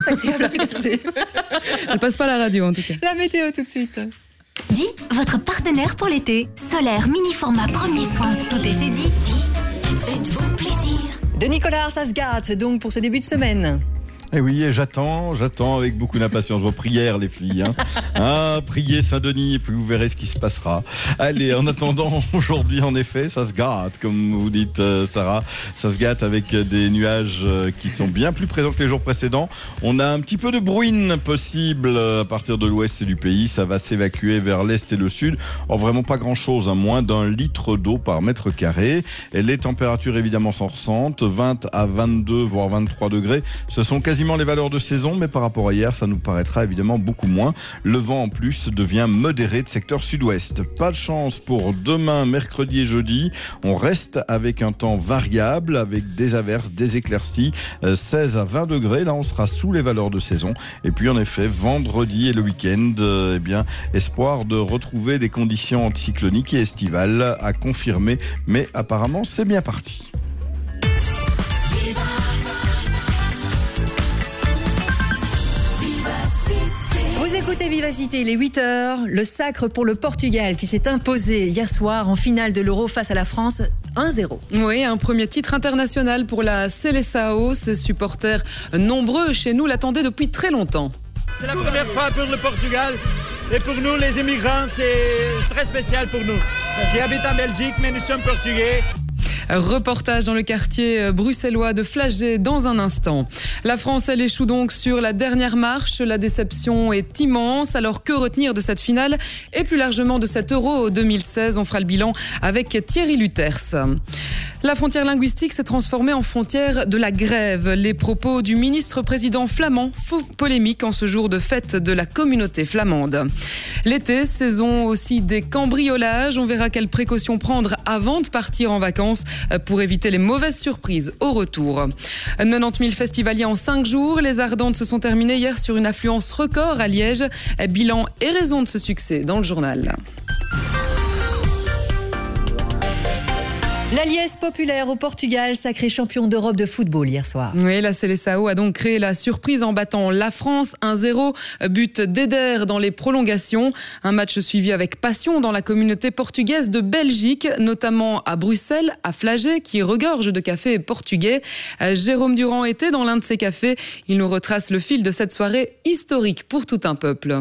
agréable à regarder. Elle passe pas à la radio en tout cas. La météo tout de suite. Di, votre partenaire pour l'été. Solaire, mini-format, premier soin. Tout est chez Di. Faites-vous plaisir. De Nicolas, ça se gâte donc pour ce début de semaine. Eh oui, et j'attends avec beaucoup d'impatience vos prières, les filles. Priez Saint-Denis et puis vous verrez ce qui se passera. Allez, en attendant, aujourd'hui, en effet, ça se gâte, comme vous dites, Sarah. Ça se gâte avec des nuages qui sont bien plus présents que les jours précédents. On a un petit peu de bruine possible à partir de l'ouest du pays. Ça va s'évacuer vers l'est et le sud. Or, vraiment pas grand-chose, moins d'1 litre d'eau par mètre carré. Et les températures, évidemment, s'en ressentent. 20 à 22, voire 23 degrés. Ce sont quasiment les valeurs de saison, mais par rapport à hier, ça nous paraîtra évidemment beaucoup moins. Le vent, en plus, devient modéré de secteur sud-ouest. Pas de chance pour demain, mercredi et jeudi. On reste avec un temps variable, avec des averses, des éclaircies, 16 à 20 degrés. Là, on sera sous les valeurs de saison. Et puis, en effet, vendredi et le week-end, espoir de retrouver des conditions anticycloniques et estivales à confirmer. Mais apparemment, c'est bien parti. Vous écoutez Vivacité, il est 8h. Le sacre pour le Portugal qui s'est imposé hier soir en finale de l'Euro face à la France, 1-0. Oui, un premier titre international pour la Seleção. Ses supporters nombreux chez nous l'attendaient depuis très longtemps. C'est la première fois pour le Portugal. Et pour nous, les immigrants, c'est très spécial pour nous. Qui habitent en Belgique, mais nous sommes portugais. Reportage dans le quartier bruxellois de Flagey dans un instant. La France, elle échoue donc sur la dernière marche. La déception est immense. Alors que retenir de cette finale et plus largement de cet Euro 2016 ? On fera le bilan avec Thierry Luters. La frontière linguistique s'est transformée en frontière de la grève. Les propos du ministre-président flamand font polémique en ce jour de fête de la communauté flamande. L'été, saison aussi des cambriolages. On verra quelles précautions prendre avant de partir en vacances pour éviter les mauvaises surprises au retour. 90 000 festivaliers en 5 jours. Les Ardentes se sont terminées hier sur une affluence record à Liège. Bilan et raison de ce succès dans le journal. La Liesse populaire au Portugal, sacré champion d'Europe de football hier soir. Oui, la Seleção a donc créé la surprise en battant la France 1-0, but d'Eder dans les prolongations. Un match suivi avec passion dans la communauté portugaise de Belgique, notamment à Bruxelles, à Flagey, qui regorge de cafés portugais. Jérôme Durand était dans l'un de ces cafés. Il nous retrace le fil de cette soirée historique pour tout un peuple.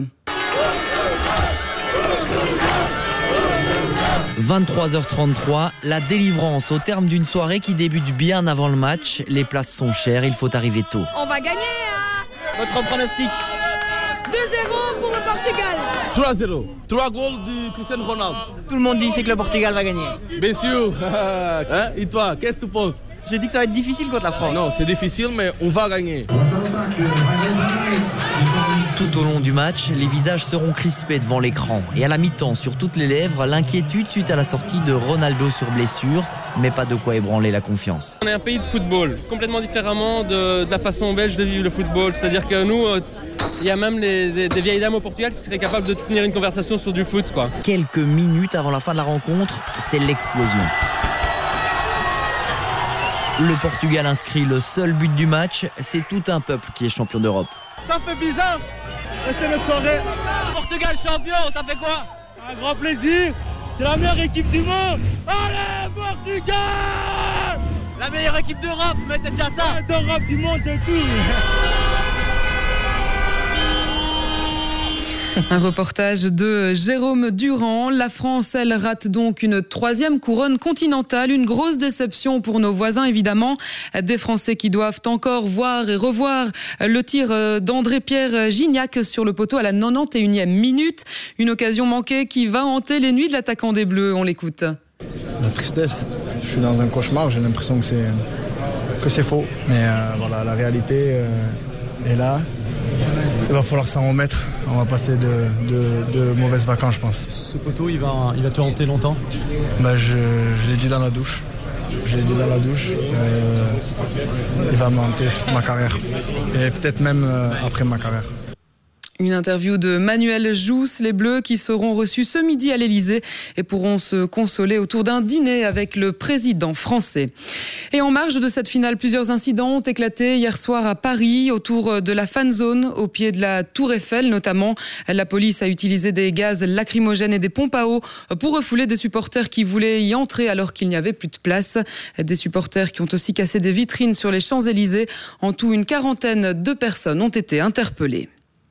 23h33, la délivrance au terme d'une soirée qui débute bien avant le match. Les places sont chères, il faut arriver tôt. On va gagner, Votre pronostic ? 2-0 pour le Portugal. 3-0. 3 goals de Cristiano Ronaldo. Tout le monde dit que le Portugal va gagner. Bien sûr. Et toi, qu'est-ce que tu penses ? J'ai dit que ça va être difficile contre la France. Non, c'est difficile, mais on va gagner. Tout au long du match, les visages seront crispés devant l'écran. Et à la mi-temps, sur toutes les lèvres, l'inquiétude suite à la sortie de Ronaldo sur blessure, mais pas de quoi ébranler la confiance. On est un pays de football, complètement différemment de la façon belge de vivre le football. C'est-à-dire que nous, il y a même des vieilles dames au Portugal qui seraient capables de tenir une conversation sur du foot, quoi. Quelques minutes avant la fin de la rencontre, c'est l'explosion. Le Portugal inscrit le seul but du match. C'est tout un peuple qui est champion d'Europe. Ça fait bizarre, mais c'est notre soirée. Portugal champion, ça fait quoi ? Un grand plaisir, c'est la meilleure équipe du monde. Allez, Portugal ! La meilleure équipe d'Europe, mais c'est déjà ça. D'Europe, du monde, de tout. Un reportage de Jérôme Durand. La France, elle rate donc une 3e couronne continentale. Une grosse déception pour nos voisins, évidemment. Des Français qui doivent encore voir et revoir le tir d'André-Pierre Gignac sur le poteau à la 91e minute. Une occasion manquée qui va hanter les nuits de l'attaquant des Bleus. On l'écoute. La tristesse. Je suis dans un cauchemar. J'ai l'impression que c'est faux. Mais voilà, la réalité est là. Il va falloir s'en remettre. On va passer de mauvaises vacances, je pense. Ce poteau, il va te hanter longtemps ? Je l'ai dit dans la douche. Il va me hanter toute ma carrière. Et peut-être même après ma carrière. Une interview de Manuel Jousse, les Bleus qui seront reçus ce midi à l'Elysée et pourront se consoler autour d'un dîner avec le président français. Et en marge de cette finale, plusieurs incidents ont éclaté hier soir à Paris, autour de la fan zone, au pied de la Tour Eiffel notamment. La police a utilisé des gaz lacrymogènes et des pompes à eau pour refouler des supporters qui voulaient y entrer alors qu'il n'y avait plus de place. Des supporters qui ont aussi cassé des vitrines sur les Champs-Élysées. En tout, une quarantaine de personnes ont été interpellées.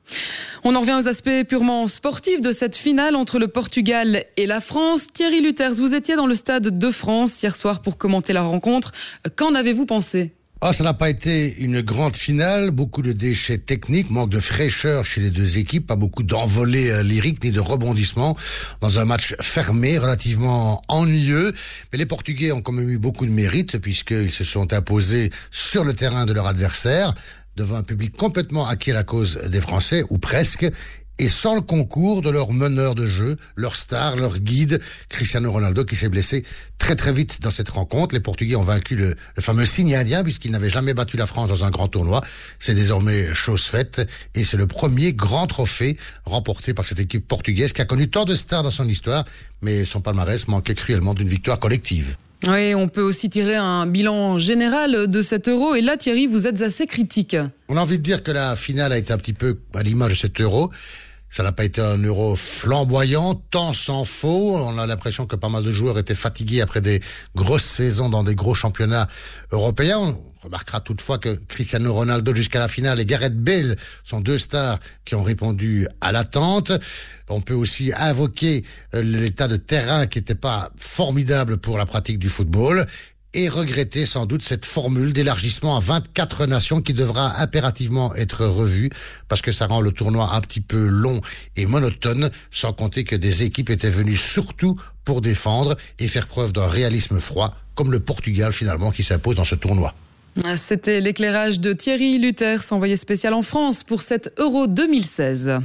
On en revient aux aspects purement sportifs de cette finale entre le Portugal et la France. Thierry Luthers, vous étiez dans le Stade de France hier soir pour commenter la rencontre. Qu'en avez-vous pensé ? Ça n'a pas été une grande finale, beaucoup de déchets techniques, manque de fraîcheur chez les deux équipes, pas beaucoup d'envolées lyriques ni de rebondissements dans un match fermé, relativement ennuyeux. Mais les Portugais ont quand même eu beaucoup de mérite puisqu'ils se sont imposés sur le terrain de leur adversaire, devant un public complètement acquis à la cause des Français, ou presque, et sans le concours de leur meneur de jeu, leur star, leur guide, Cristiano Ronaldo, qui s'est blessé très très vite dans cette rencontre. Les Portugais ont vaincu le fameux signe indien, puisqu'ils n'avaient jamais battu la France dans un grand tournoi. C'est désormais chose faite, et c'est le premier grand trophée remporté par cette équipe portugaise, qui a connu tant de stars dans son histoire, mais son palmarès manquait cruellement d'une victoire collective. Oui, on peut aussi tirer un bilan général de cet Euro. Et là, Thierry, vous êtes assez critique. On a envie de dire que la finale a été un petit peu à l'image de cet Euro. Ça n'a pas été un Euro flamboyant, tant s'en faut. On a l'impression que pas mal de joueurs étaient fatigués après des grosses saisons dans des gros championnats européens. On remarquera toutefois que Cristiano Ronaldo jusqu'à la finale et Gareth Bale sont deux stars qui ont répondu à l'attente. On peut aussi invoquer l'état de terrain qui n'était pas formidable pour la pratique du football. Et regretter sans doute cette formule d'élargissement à 24 nations qui devra impérativement être revue parce que ça rend le tournoi un petit peu long et monotone, sans compter que des équipes étaient venues surtout pour défendre et faire preuve d'un réalisme froid, comme le Portugal finalement qui s'impose dans ce tournoi. C'était l'éclairage de Thierry Luthers, envoyé spécial en France pour cet Euro 2016.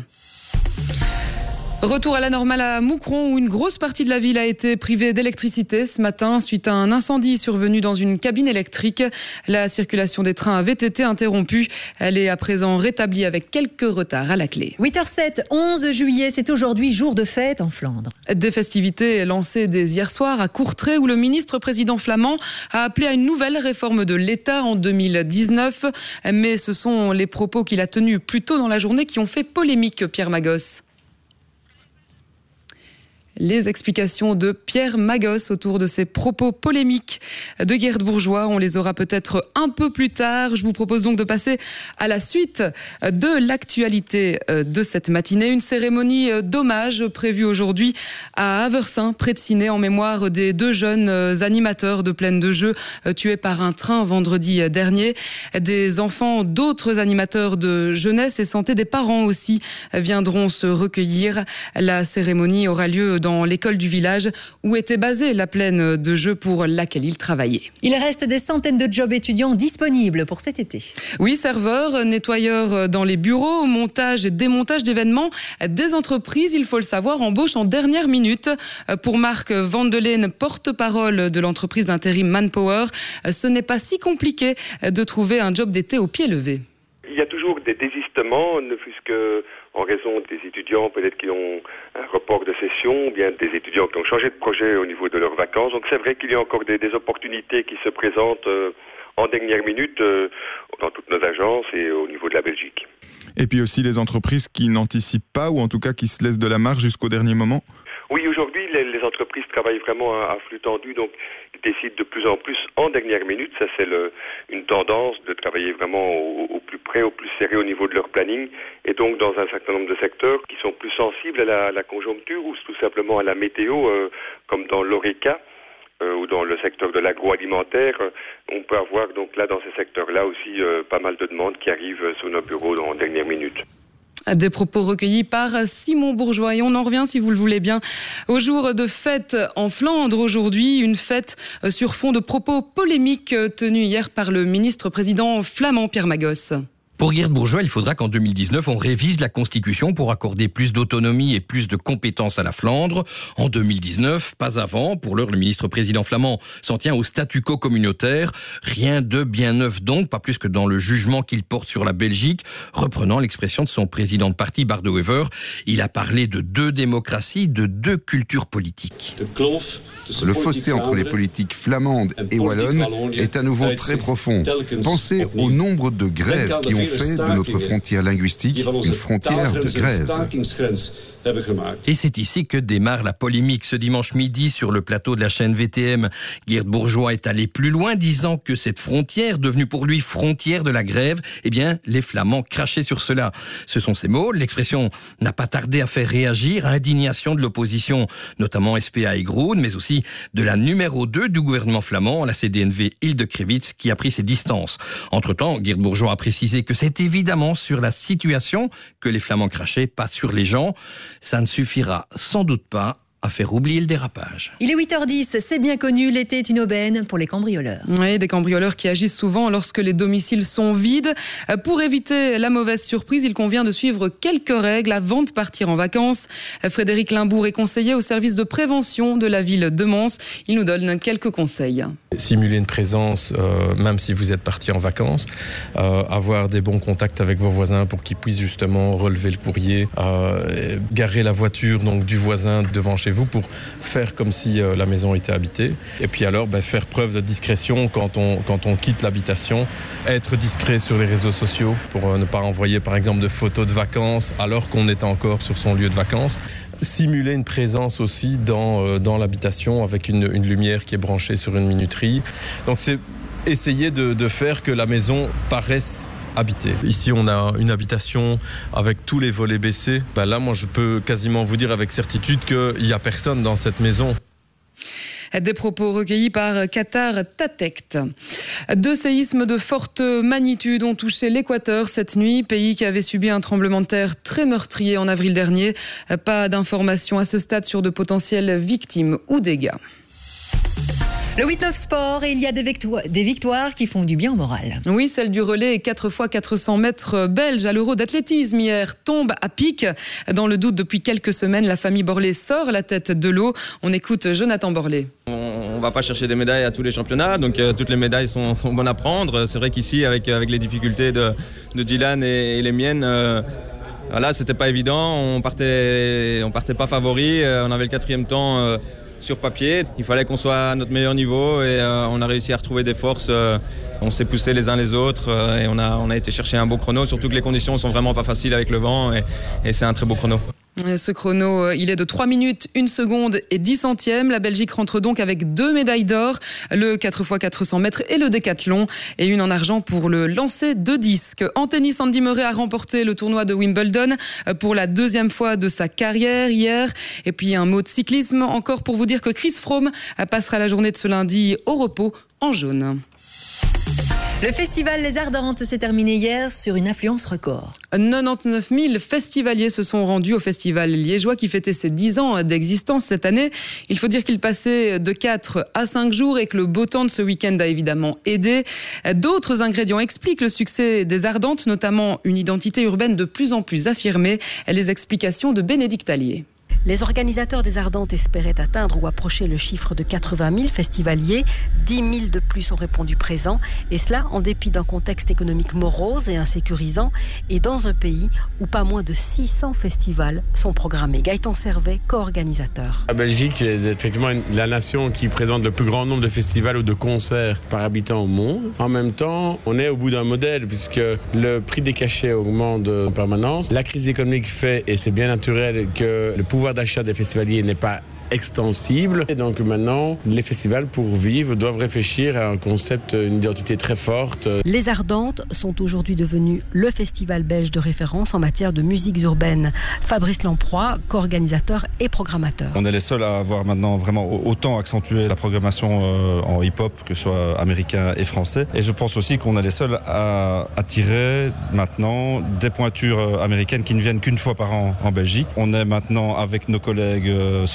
Retour à la normale à Moucron où une grosse partie de la ville a été privée d'électricité ce matin suite à un incendie survenu dans une cabine électrique. La circulation des trains avait été interrompue. Elle est à présent rétablie avec quelques retards à la clé. 8h07, 11 juillet, c'est aujourd'hui jour de fête en Flandre. Des festivités lancées dès hier soir à Courtrai où le ministre-président flamand a appelé à une nouvelle réforme de l'État en 2019. Mais ce sont les propos qu'il a tenus plus tôt dans la journée qui ont fait polémique, Pierre Magos. Les explications de Pierre Magos autour de ces propos polémiques de Geert Bourgeois, on les aura peut-être un peu plus tard. Je vous propose donc de passer à la suite de l'actualité de cette matinée. Une cérémonie d'hommage prévue aujourd'hui à Aversin, près de Ciney, en mémoire des deux jeunes animateurs de Plaine de Jeux tués par un train vendredi dernier. Des enfants d'autres animateurs de jeunesse et santé, des parents aussi, viendront se recueillir. La cérémonie aura lieu dans l'école du village où était basée la Plaine de Jeux pour laquelle il travaillait. Il reste des centaines de jobs étudiants disponibles pour cet été. Oui, serveurs, nettoyeurs dans les bureaux, montage et démontage d'événements. Des entreprises, il faut le savoir, embauchent en dernière minute. Pour Marc Vandelene, porte-parole de l'entreprise d'intérim Manpower, ce n'est pas si compliqué de trouver un job d'été au pied levé. Il y a toujours des désistements, ne fût-ce que en raison des étudiants peut-être qui ont un report de session, ou bien des étudiants qui ont changé de projet au niveau de leurs vacances. Donc c'est vrai qu'il y a encore des opportunités qui se présentent en dernière minute dans toutes nos agences et au niveau de la Belgique. Et puis aussi les entreprises qui n'anticipent pas, ou en tout cas qui se laissent de la marge jusqu'au dernier moment. Oui, aujourd'hui, les entreprises travaillent vraiment à flux tendu, donc ils décident de plus en plus en dernière minute. Ça, c'est une tendance de travailler vraiment au plus près, au plus serré au niveau de leur planning. Et donc, dans un certain nombre de secteurs qui sont plus sensibles à la conjoncture ou tout simplement à la météo, comme dans l'ORECA ou dans le secteur de l'agroalimentaire, on peut avoir donc là, dans ces secteurs-là aussi, pas mal de demandes qui arrivent sur nos bureaux en dernière minute. Des propos recueillis par Simon Bourgeois. Et on en revient, si vous le voulez bien, au jour de fête en Flandre. Aujourd'hui, une fête sur fond de propos polémiques tenus hier par le ministre-président flamand Pierre Magos. Pour Geert Bourgeois, il faudra qu'en 2019, on révise la Constitution pour accorder plus d'autonomie et plus de compétences à la Flandre. En 2019, pas avant. Pour l'heure, le ministre-président flamand s'en tient au statu quo communautaire. Rien de bien neuf donc, pas plus que dans le jugement qu'il porte sur la Belgique. Reprenant l'expression de son président de parti, Bart De Wever, il a parlé de 2 démocraties, de 2 cultures politiques. Le fossé entre les politiques flamandes et wallonnes est à nouveau très profond. Pensez au nombre de grèves qui ont fait de notre frontière linguistique une frontière de grève. Et c'est ici que démarre la polémique ce dimanche midi sur le plateau de la chaîne VTM. Geert Bourgeois est allé plus loin, disant que cette frontière, devenue pour lui frontière de la grève, eh bien, les Flamands crachaient sur cela. Ce sont ses mots. L'expression n'a pas tardé à faire réagir, indignation de l'opposition, notamment SPA et Groen, mais aussi de la numéro 2 du gouvernement flamand, la CD&V Hilde Krevits, qui a pris ses distances. Entre-temps, Geert Bourgeois a précisé que c'est évidemment sur la situation que les Flamands crachaient, pas sur les gens. Ça ne suffira sans doute pas à faire oublier le dérapage. Il est 8h10, c'est bien connu, l'été est une aubaine pour les cambrioleurs. Oui, des cambrioleurs qui agissent souvent lorsque les domiciles sont vides. Pour éviter la mauvaise surprise, il convient de suivre quelques règles avant de partir en vacances. Frédéric Limbourg est conseiller au service de prévention de la ville de Mons. Il nous donne quelques conseils. Simuler une présence, même si vous êtes parti en vacances. Avoir des bons contacts avec vos voisins pour qu'ils puissent justement relever le courrier. Garer la voiture donc, du voisin devant chez vous pour faire comme si la maison était habitée. Et puis alors, faire preuve de discrétion quand on quitte l'habitation. Être discret sur les réseaux sociaux pour ne pas envoyer par exemple de photos de vacances alors qu'on est encore sur son lieu de vacances. Simuler une présence aussi dans l'habitation avec une lumière qui est branchée sur une minuterie. Donc c'est essayer de faire que la maison paraisse habité. Ici, on a une habitation avec tous les volets baissés. Là, moi, je peux quasiment vous dire avec certitude qu'il n'y a personne dans cette maison. Des propos recueillis par Qatar Tatect. 2 séismes de forte magnitude ont touché l'Équateur cette nuit, pays qui avait subi un tremblement de terre très meurtrier en avril dernier. Pas d'informations à ce stade sur de potentielles victimes ou dégâts. Le 8-9 sport, et il y a des victoires qui font du bien au moral. Oui, celle du relais 4x400 mètres belge à l'Euro d'athlétisme hier tombe à pic. Dans le doute depuis quelques semaines, la famille Borlée sort la tête de l'eau. On écoute Jonathan Borlée. On ne va pas chercher des médailles à tous les championnats, donc toutes les médailles sont bonnes à prendre. C'est vrai qu'ici, avec les difficultés de Dylan et les miennes, voilà, c'était pas évident. On partait pas favori. On avait le 4e temps sur papier. Il fallait qu'on soit à notre meilleur niveau et on a réussi à retrouver des forces. On s'est poussés les uns les autres et on a été chercher un beau chrono, surtout que les conditions sont vraiment pas faciles avec le vent et c'est un très beau chrono. Ce chrono, il est de 3 minutes, 1 seconde et 10 centièmes. La Belgique rentre donc avec 2 médailles d'or, le 4x400 mètres et le décathlon, et une en argent pour le lancer de disque. En tennis, Andy Murray a remporté le tournoi de Wimbledon pour la 2e fois de sa carrière hier. Et puis un mot de cyclisme encore pour vous dire que Chris Froome passera la journée de ce lundi au repos en jaune. Le festival Les Ardentes s'est terminé hier sur une affluence record. 99 000 festivaliers se sont rendus au festival liégeois qui fêtait ses 10 ans d'existence cette année. Il faut dire qu'il passait de 4 à 5 jours et que le beau temps de ce week-end a évidemment aidé. D'autres ingrédients expliquent le succès des Ardentes, notamment une identité urbaine de plus en plus affirmée. Les explications de Bénédicte Allier. Les organisateurs des Ardentes espéraient atteindre ou approcher le chiffre de 80 000 festivaliers. 10 000 de plus ont répondu présents. Et cela en dépit d'un contexte économique morose et insécurisant. Et dans un pays où pas moins de 600 festivals sont programmés. Gaëtan Servet, co-organisateur. La Belgique est effectivement la nation qui présente le plus grand nombre de festivals ou de concerts par habitant au monde. En même temps, on est au bout d'un modèle puisque le prix des cachets augmente en permanence. La crise économique fait, et c'est bien naturel, que le pouvoir d'achat des festivaliers n'est pas extensible. Et donc maintenant, les festivals, pour vivre, doivent réfléchir à un concept, une identité très forte. Les Ardentes sont aujourd'hui devenues le festival belge de référence en matière de musiques urbaines. Fabrice Lamproie, co-organisateur et programmateur. On est les seuls à avoir maintenant vraiment autant accentué la programmation en hip-hop, que ce soit américain et français. Et je pense aussi qu'on est les seuls à attirer maintenant des pointures américaines qui ne viennent qu'une fois par an en Belgique. On est maintenant avec nos collègues suisses du Fraunhofer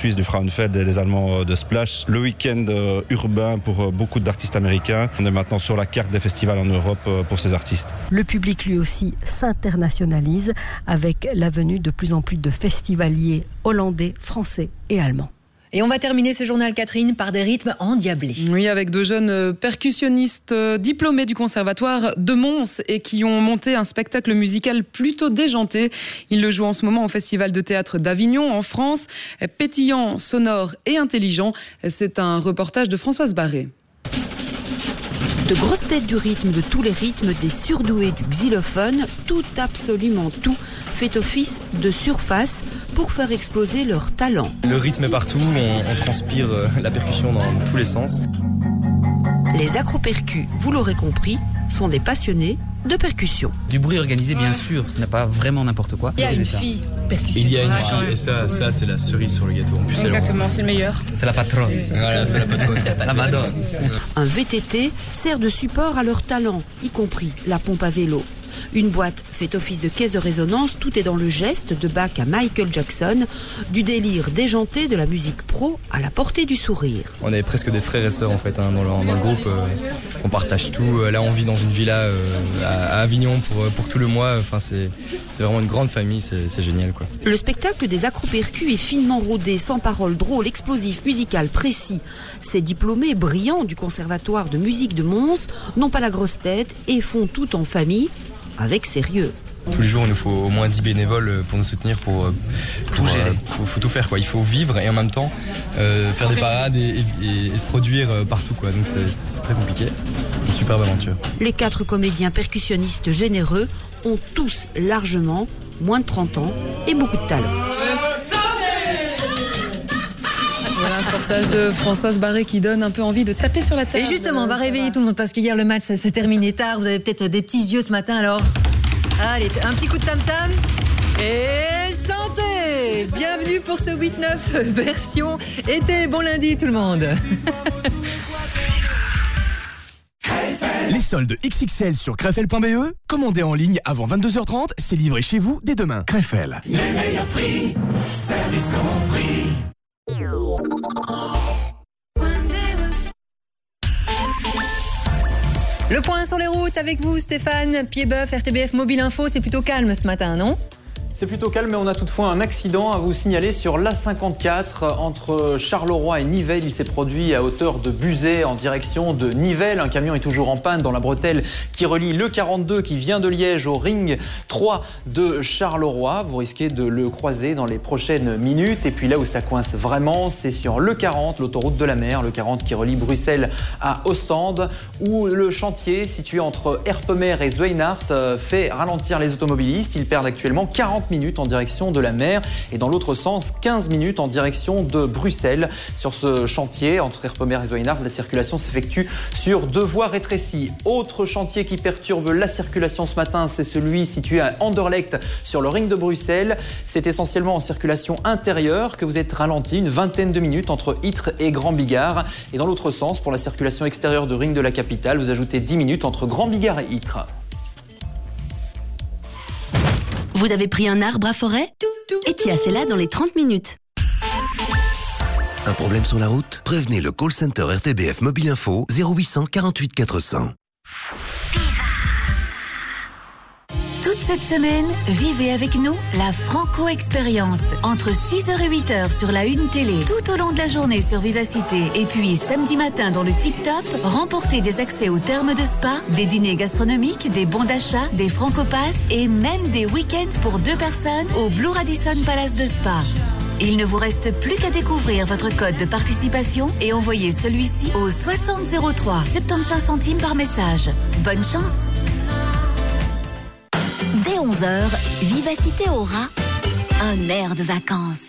Frauenfeld et les Allemands de Splash. Le week-end urbain pour beaucoup d'artistes américains. On est maintenant sur la carte des festivals en Europe pour ces artistes. Le public lui aussi s'internationalise avec la venue de plus en plus de festivaliers hollandais, français et allemands. Et on va terminer ce journal, Catherine, par des rythmes endiablés. Oui, avec de jeunes percussionnistes diplômés du conservatoire de Mons et qui ont monté un spectacle musical plutôt déjanté. Ils le jouent en ce moment au Festival de théâtre d'Avignon, en France. Pétillant, sonore et intelligent. C'est un reportage de Françoise Barré. De grosses têtes du rythme, de tous les rythmes, des surdoués du xylophone, tout, absolument tout, fait office de surface pour faire exploser leur talent. Le rythme est partout, on transpire la percussion dans tous les sens. Les acropercus, vous l'aurez compris, sont des passionnés de percussion. Du bruit organisé, bien sûr, ce n'est pas vraiment n'importe quoi. Il y a une fille percussionniste. Il y a une fille, et ça c'est la cerise sur le gâteau. En plus, exactement, c'est le meilleur. C'est la patronne. Voilà, c'est la patronne. La madone. Un VTT sert de support à leur talent, y compris la pompe à vélo. Une boîte fait office de caisse de résonance, tout est dans le geste, de Bach à Michael Jackson, du délire déjanté de la musique pro à la portée du sourire. On est presque des frères et sœurs en fait dans le groupe, on partage tout. Là on vit dans une villa à Avignon pour tout le mois, enfin, c'est vraiment une grande famille, c'est génial quoi. Le spectacle des acropercus est finement rodé, sans parole, drôle, explosif, musical, précis. Ces diplômés brillants du conservatoire de musique de Mons n'ont pas la grosse tête et font tout en famille, avec sérieux. Tous les jours, il nous faut au moins 10 bénévoles pour nous soutenir, pour gérer. Faut tout faire, quoi. Il faut vivre et en même temps faire des parades et se produire partout, quoi. Donc c'est très compliqué. Une superbe aventure. Les 4 comédiens percussionnistes généreux ont tous largement moins de 30 ans et beaucoup de talent. Voilà un reportage de Françoise Barré qui donne un peu envie de taper sur la table. Et justement, on va réveiller tout le monde parce qu'hier le match s'est terminé tard. Vous avez peut-être des petits yeux ce matin, alors allez, un petit coup de tam-tam et santé. Bienvenue pour ce 8-9 version été. Bon lundi tout le monde. Les soldes XXL sur Crefel.be. Commandez en ligne avant 22h30, c'est livré chez vous dès demain. Crefel. Les meilleurs prix, service compris. Le point sur les routes avec vous, Stéphane Piedboeuf, RTBF Mobile Info. C'est plutôt calme ce matin, non ? C'est plutôt calme, mais on a toutefois un accident à vous signaler sur l'A54 entre Charleroi et Nivelles. Il s'est produit à hauteur de Buzet en direction de Nivelles. Un camion est toujours en panne dans la bretelle qui relie le 42 qui vient de Liège au Ring 3 de Charleroi. Vous risquez de le croiser dans les prochaines minutes. Et puis là où ça coince vraiment, c'est sur le 40, l'autoroute de la mer, le 40 qui relie Bruxelles à Ostende, où le chantier situé entre Erpemer et Zweinart fait ralentir les automobilistes. Ils perdent actuellement 40 minutes en direction de la mer et dans l'autre sens 15 minutes en direction de Bruxelles. Sur ce chantier entre Erpemer et Zweinart, la circulation s'effectue sur 2 voies rétrécies. Autre chantier qui perturbe la circulation ce matin, c'est celui situé à Anderlecht sur le ring de Bruxelles. C'est essentiellement en circulation intérieure que vous êtes ralenti une vingtaine de minutes entre Ytre et Grand Bigard. Et dans l'autre sens, pour la circulation extérieure de ring de la capitale, vous ajoutez 10 minutes entre Grand Bigard et Ytre. Vous avez pris un arbre à forêt ? Et tiens, c'est là dans les 30 minutes. Un problème sur la route ? Prévenez le call center RTBF Mobile Info 0800 48 400. Toute cette semaine, vivez avec nous la Franco Expérience. Entre 6h et 8h sur la Une Télé, tout au long de la journée sur Vivacité. Et puis samedi matin dans le Tip Top, remportez des accès aux thermes de spa, des dîners gastronomiques, des bons d'achat, des Franco Pass et même des week-ends pour 2 personnes au Blue Radisson Palace de Spa. Il ne vous reste plus qu'à découvrir votre code de participation et envoyer celui-ci au 6003, 75 centimes par message. Bonne chance! Dès 11h, Vivacité aura un air de vacances.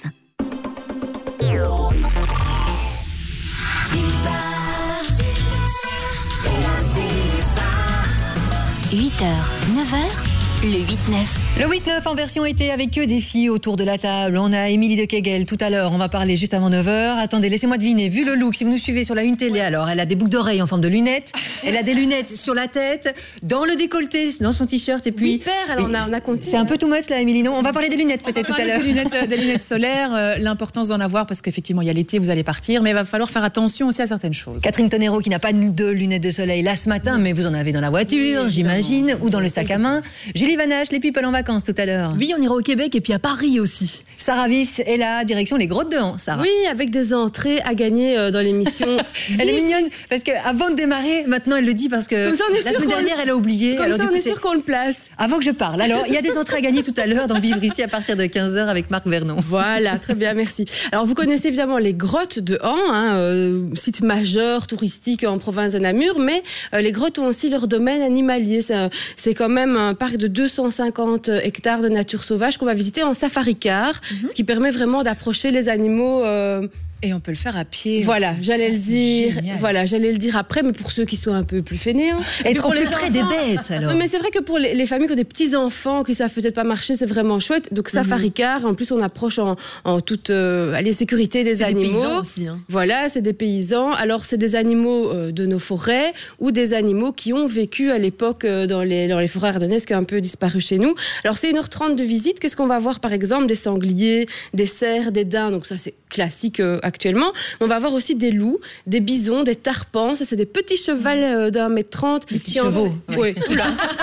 8h, 9h, le 8-9. Le 8-9 en version été avec que des filles autour de la table. On a Émilie de Kegel tout à l'heure, on va parler juste avant 9h. Attendez, laissez-moi deviner, vu le look, si vous nous suivez sur la une télé, alors elle a des boucles d'oreilles en forme de lunettes, elle a des lunettes sur la tête, dans le décolleté, dans son t-shirt et puis... Hyper, alors on a compté. C'est un peu too much là, Émilie, non? On va parler des lunettes peut-être tout à l'heure. Des lunettes solaires, l'importance d'en avoir parce qu'effectivement il y a l'été, vous allez partir, mais il va falloir faire attention aussi à certaines choses. Catherine Tonero qui n'a pas de lunettes de soleil là ce matin, mais vous en avez dans la voiture, oui, j'imagine, ou dans le sac à main. Julie Vanache, les people en vacances tout à l'heure. Oui, on ira au Québec et puis à Paris aussi. Sarah Wyss est là, direction les Grottes de Han, Sarah. Oui, avec des entrées à gagner dans l'émission. Elle est mignonne parce qu'avant de démarrer, maintenant elle le dit parce que la semaine dernière elle a oublié. Comme alors, ça du coup, on est sûr qu'on le place. Avant que je parle, alors il y a des entrées à gagner tout à l'heure dans Vivre ici à partir de 15h avec Marc Vernon. Voilà, très bien, merci. Alors vous connaissez évidemment les Grottes de Han, site majeur touristique en province de Namur, mais les grottes ont aussi leur domaine animalier. C'est quand même un parc de 250 hectares de nature sauvage qu'on va visiter en safari-car, ce qui permet vraiment d'approcher les animaux. Et on peut le faire à pied. Voilà, aussi. j'allais Ça, le dire. génial. Voilà, j'allais le dire après, mais pour ceux qui sont un peu plus fainéants. Être au plus près des bêtes, alors. Non, mais c'est vrai que pour les familles qui ont des petits enfants qui savent peut-être pas marcher, c'est vraiment chouette. Donc safari car, en plus on approche en toute sécurité des animaux. Des paysans aussi, hein. Voilà, c'est des paysans. Alors c'est des animaux de nos forêts ou des animaux qui ont vécu à l'époque dans les forêts ardennaises qui ont un peu disparu chez nous. Alors c'est 1h30 de visite. Qu'est-ce qu'on va voir par exemple? Des sangliers, des cerfs, des daims. Donc ça c'est classique actuellement. On va voir aussi des loups, des bisons, des tarpans. Ça, c'est des petits chevals d'1m30. Des petits chevaux. Oui, tout là.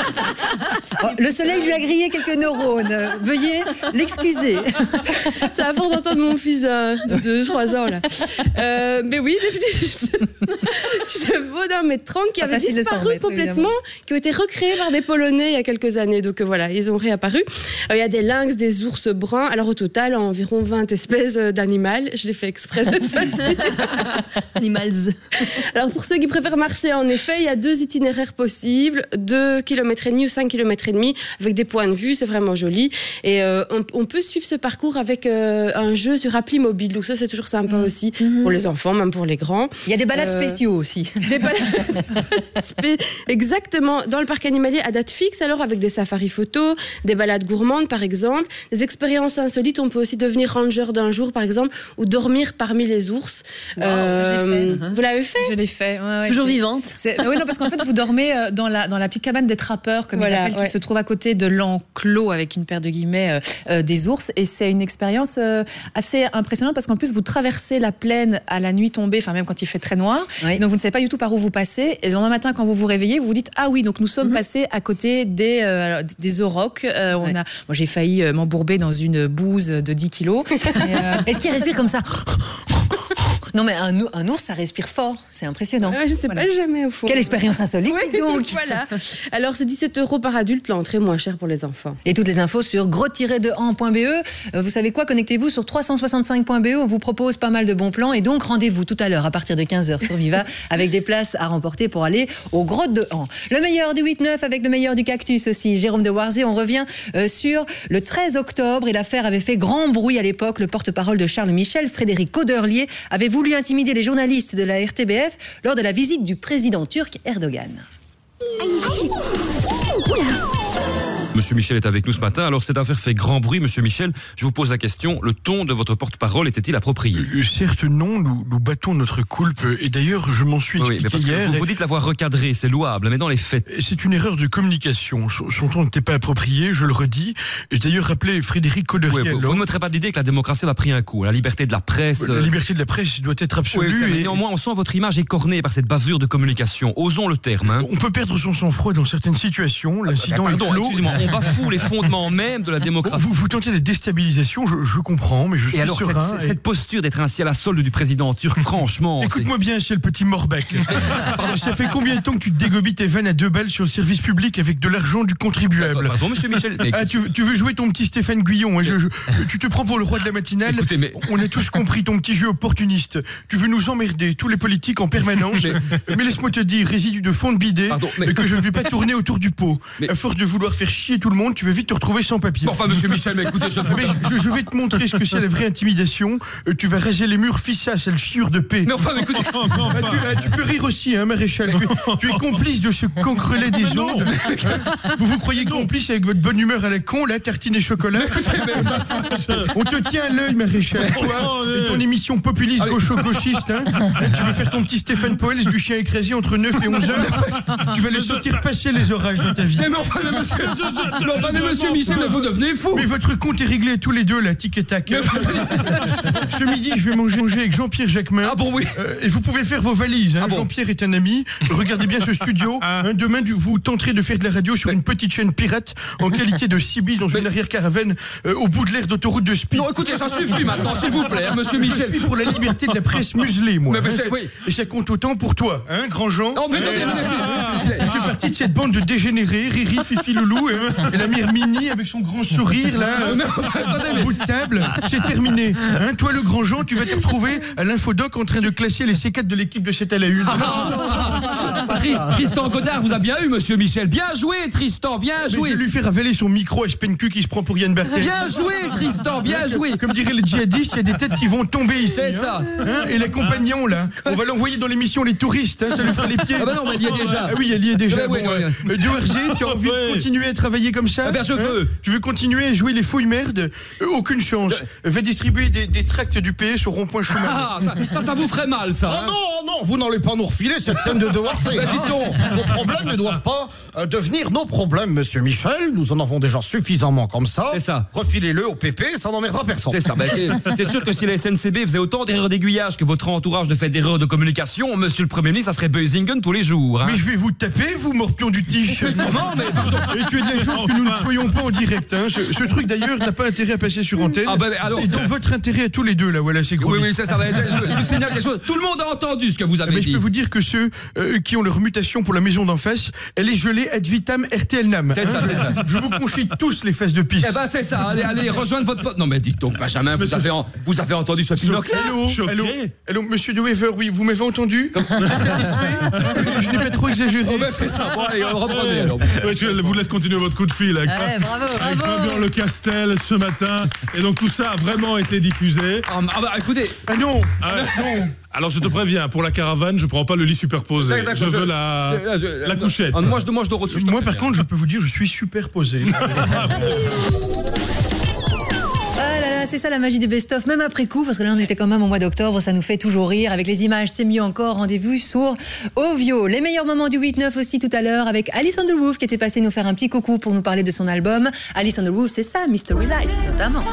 Oh, le soleil lui a grillé quelques neurones. Veuillez l'excuser. C'est à force d'entendre mon fils de 2-3 ans, là. Mais oui, des petits chevaux d'1m30 qui avaient disparu complètement, qui ont été recréés par des Polonais il y a quelques années. Donc voilà, ils ont réapparu. Il y a des lynx, des ours bruns. Alors au total, environ 20 espèces d'animaux. Je l'ai fait exprès cette fois-ci. Animals. Alors pour ceux qui préfèrent marcher, en effet, il y a 2 itinéraires possibles, 2,5 km ou 5,5 km avec des points de vue, c'est vraiment joli. Et on peut suivre ce parcours avec un jeu sur appli mobile. Donc ça, c'est toujours sympa aussi pour les enfants, même pour les grands. Il y a des balades spéciaux aussi. Des balades exactement. Dans le parc animalier à date fixe, alors avec des safaris photos, des balades gourmandes par exemple, des expériences insolites. On peut aussi devenir ranger d'un jour par exemple, ou dormir parmi les ours. Ça, j'ai fait. Vous l'avez fait? Je l'ai fait. Ouais, toujours vivante. Oui, non, parce qu'en fait, vous dormez dans la petite cabane des trappeurs, comme ils l'appellent, qui se trouve à côté de l'enclos, avec une paire de guillemets, des ours. Et c'est une expérience assez impressionnante, parce qu'en plus, vous traversez la plaine à la nuit tombée, enfin même quand il fait très noir. Oui. Donc vous ne savez pas du tout par où vous passez. Et le lendemain matin, quand vous vous réveillez, vous vous dites, ah oui, donc nous sommes passés à côté des aurochs. Moi, j'ai failli m'embourber dans une bouse de 10 kilos. Est-ce qu'il respire comme ça? Non mais un ours, ça respire fort, c'est impressionnant. Je sais pas jamais au fond. Quelle expérience insolite, dis donc. Voilà. Alors c'est 17 € par adulte, l'entrée moins chère pour les enfants. Et toutes les infos sur grotte-de-han.be. Vous savez quoi, connectez-vous sur 365.be, on vous propose pas mal de bons plans et donc rendez-vous tout à l'heure à partir de 15h sur Viva avec des places à remporter pour aller aux grottes de Han. Le meilleur du 8-9 avec le meilleur du cactus aussi. Jérôme de Warzé, on revient sur le 13 octobre et l'affaire avait fait grand bruit à l'époque. Le porte-parole de Charles Michel, Frédéric Cauderlier, avait voulu intimider les journalistes de la RTBF lors de la visite du président turc Erdogan. Monsieur Michel est avec nous ce matin. Alors, cette affaire fait grand bruit. Monsieur Michel, je vous pose la question. Le ton de votre porte-parole était-il approprié? Certes, non. Nous battons notre coulpe. Et d'ailleurs, je m'en suis expliqué parce hier. Que vous dites l'avoir recadré, c'est louable. Mais dans les faits... C'est une erreur de communication. Son ton n'était pas approprié, je le redis. J'ai d'ailleurs rappelé Frédéric Cauderlier. Vous ne mettrez pas l'idée que la démocratie a pris un coup. La liberté de la presse... La liberté de la presse doit être absolue. Mais néanmoins, on sent votre image écornée par cette bavure de communication. Osons le terme. On peut perdre son sang-froid dans certaines situations. L'incident est clos. Excusez-moi, on bafoue les fondements même de la démocratie. Vous tentez la déstabilisation, je comprends, mais je suis alors, serein. Cette posture d'être ainsi à la solde du président turc, franchement... Écoute-moi bien, c'est le petit Morbec. Pardon, ça fait combien de temps que tu te dégobis tes vannes à 2 balles sur le service public avec de l'argent du contribuable? Pardon, monsieur Michel. Mais... tu veux jouer ton petit Stéphane Guyon, tu te prends pour le roi de la matinale. Écoutez, mais... On a tous compris ton petit jeu opportuniste. Tu veux nous emmerder, tous les politiques en permanence. Mais laisse-moi te dire, résidu de fond de bidet, que je ne vais pas tourner autour du pot. À force de vouloir faire chier chier tout le monde, tu vas vite te retrouver sans papier. Bon, enfin, monsieur Michel, mais écoutez, je vais te montrer ce que c'est la vraie intimidation. Tu vas raser les murs, fissa, c'est le chiure de paix. Mais enfin, mais écoutez... tu peux rire aussi, hein, maréchal. Tu es complice de ce cancrelet des ondes. Vous vous croyez complice avec votre bonne humeur à la con, là, tartine et chocolat. On te tient à l'œil, maréchal. Toi et ton émission populiste gaucho-gauchiste. Hein. Tu veux faire ton petit Stéphane Poels du chien écrasé entre 9 et 11 heures. Tu vas les sentir passer les orages dans ta vie. Mais enfin, monsieur Michel, mais vous devenez fou. Mais votre compte est réglé tous les deux, là, tic et tac. Ce midi, je vais manger avec Jean-Pierre Jacquemin. Ah bon, oui. Et vous pouvez faire vos valises. Hein. Jean-Pierre est un ami. Regardez bien ce studio. Demain, vous tenterez de faire de la radio sur une petite chaîne pirate en qualité de CB dans une arrière-caravane au bout de l'aire d'autoroute de Speed. Non, écoutez, ça suffit maintenant, s'il vous plaît, hein, monsieur Michel. Je suis pour la liberté de la presse muselée, moi. Mais oui. Et ça compte autant pour toi, hein, grand Jean. Non, mais attendez, il fait partie de cette bande de dégénérés, Riri, Fifi, Loulou, et la mère Mini avec son grand sourire, là, au bout de table. C'est terminé. Hein, toi, le grand Jean, tu vas te retrouver à l'infodoc en train de classer les C4 de l'équipe de 7 à la 1. Tristan Godard vous a bien eu, monsieur Michel. Bien joué, Tristan, bien joué. Mais je vais lui faire avaler son micro à SPNQ qui se prend pour Yann Barthès. Bien joué, Tristan, bien joué. Comme diraient les djihadistes, il y a des têtes qui vont tomber ici. C'est ça. Hein, et les compagnons, là, on va l'envoyer dans l'émission Les Touristes, hein, ça lui fera les pieds. Ah bah non, mais il y est déjà. Ah oui, elle y est déjà. Ouais, bon, DORG, tu as envie de continuer à travailler comme ça? Ah ben, je veux. Tu veux continuer à jouer les fouilles merdes? Aucune chance. Va distribuer des tracts du PS au rond-point Schumann. Ah, ça vous ferait mal, ça. Ah non, vous n'allez pas nous refiler cette thème de devoirsé. Ben, dites donc. Vos problèmes ne doivent pas devenir nos problèmes, monsieur Michel. Nous en avons déjà suffisamment comme ça. C'est ça. Refilez-le au PP, ça n'emmerdera personne. C'est ça. Ben, c'est sûr que si la SNCB faisait autant d'erreurs d'aiguillage que votre entourage ne fait d'erreurs de communication, monsieur le Premier ministre, ça serait Buzzingen tous les jours. Hein. Mais je vais vous taper, vous, morpion du tige. Comment? Mais pardon. Et tu es de la chance que nous ne soyons pas en direct. Hein. Ce truc, d'ailleurs, n'a pas intérêt à passer sur antenne. Ah ben, alors... C'est dans votre intérêt à tous les deux, là. Voilà, c'est gros. Oui, ça va être... Je vous signale quelque chose. Tout le monde a entendu ce que vous avez dit. Je peux vous dire que ceux qui ont leur mutation pour la maison d'en face, elle est gelée ad vitam RTL-NAM. C'est ça, c'est ça. Je vous confie tous les fesses de pisse. Eh ben, c'est ça. Allez, rejoindre votre pote. Non, mais dites donc, Benjamin, vous avez entendu ce Pinocchio? Allô, monsieur de Wever, oui, vous m'avez entendu? Satisfait? Je n'ai pas trop exagéré. Oh ben, c'est ça. Bon, allez, reprenez alors. Ouais, je vous laisse continuer votre coup de fil avec, bravo. avec Fabien Le Castel ce matin. Et donc tout ça a vraiment été diffusé. Ah bah écoutez. Ah non. Non. Alors je te préviens, pour la caravane, je prends pas le lit superposé. Je veux la couchette. Moi je dois au-dessus. Moi par contre, je peux vous dire, je suis superposé. Ah là là, c'est ça la magie des best-of, même après coup, parce que là on était quand même au mois d'octobre, ça nous fait toujours rire. Avec les images, c'est mieux encore. Rendez-vous sur Ovio. Les meilleurs moments du 8-9 aussi tout à l'heure avec Alice on the Roof qui était passée nous faire un petit coucou pour nous parler de son album. Alice on the Roof, c'est ça, Mystery Lights notamment.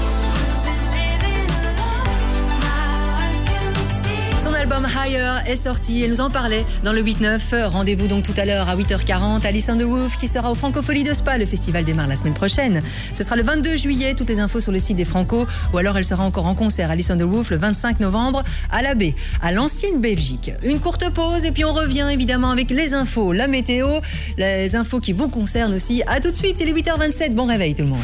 Son album Higher est sorti, elle nous en parlait dans le 8-9. Rendez-vous donc tout à l'heure à 8h40. Alice on the Roof qui sera au Francofolie de Spa. Le festival démarre la semaine prochaine. Ce sera le 22 juillet. Toutes les infos sur le site des Franco. Ou alors elle sera encore en concert Alice on the Roof le 25 novembre à la Baie, à l'ancienne Belgique. Une courte pause et puis on revient évidemment avec les infos, la météo, les infos qui vous concernent aussi. À tout de suite, il est 8h27. Bon réveil tout le monde.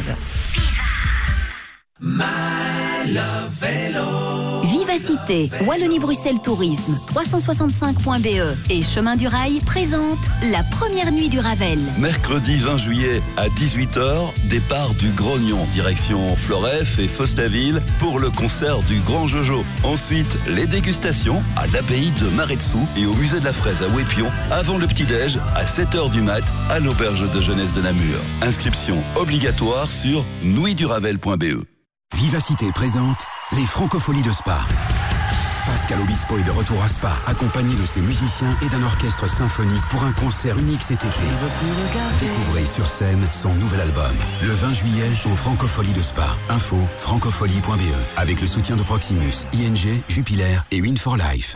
My Love Vélo. Vivacité, Wallonie-Bruxelles Tourisme, 365.be et Chemin du Rail présentent la première nuit du Ravel. Mercredi 20 juillet à 18h, départ du Grognon, direction Floref et Fostaville pour le concert du Grand Jojo. Ensuite, les dégustations à l'abbaye de Maretsou et au musée de la Fraise à Ouépion avant le petit-déj à 7h du mat à l'auberge de jeunesse de Namur. Inscription obligatoire sur nuitduravel.be. Vivacité présente les Francofolies de Spa. Pascal Obispo est de retour à Spa, accompagné de ses musiciens et d'un orchestre symphonique pour un concert unique cet été. Découvrez sur scène son nouvel album. Le 20 juillet, aux Francofolies de Spa. Info francopholie.be. Avec le soutien de Proximus, ING, Jupiler et Win for Life.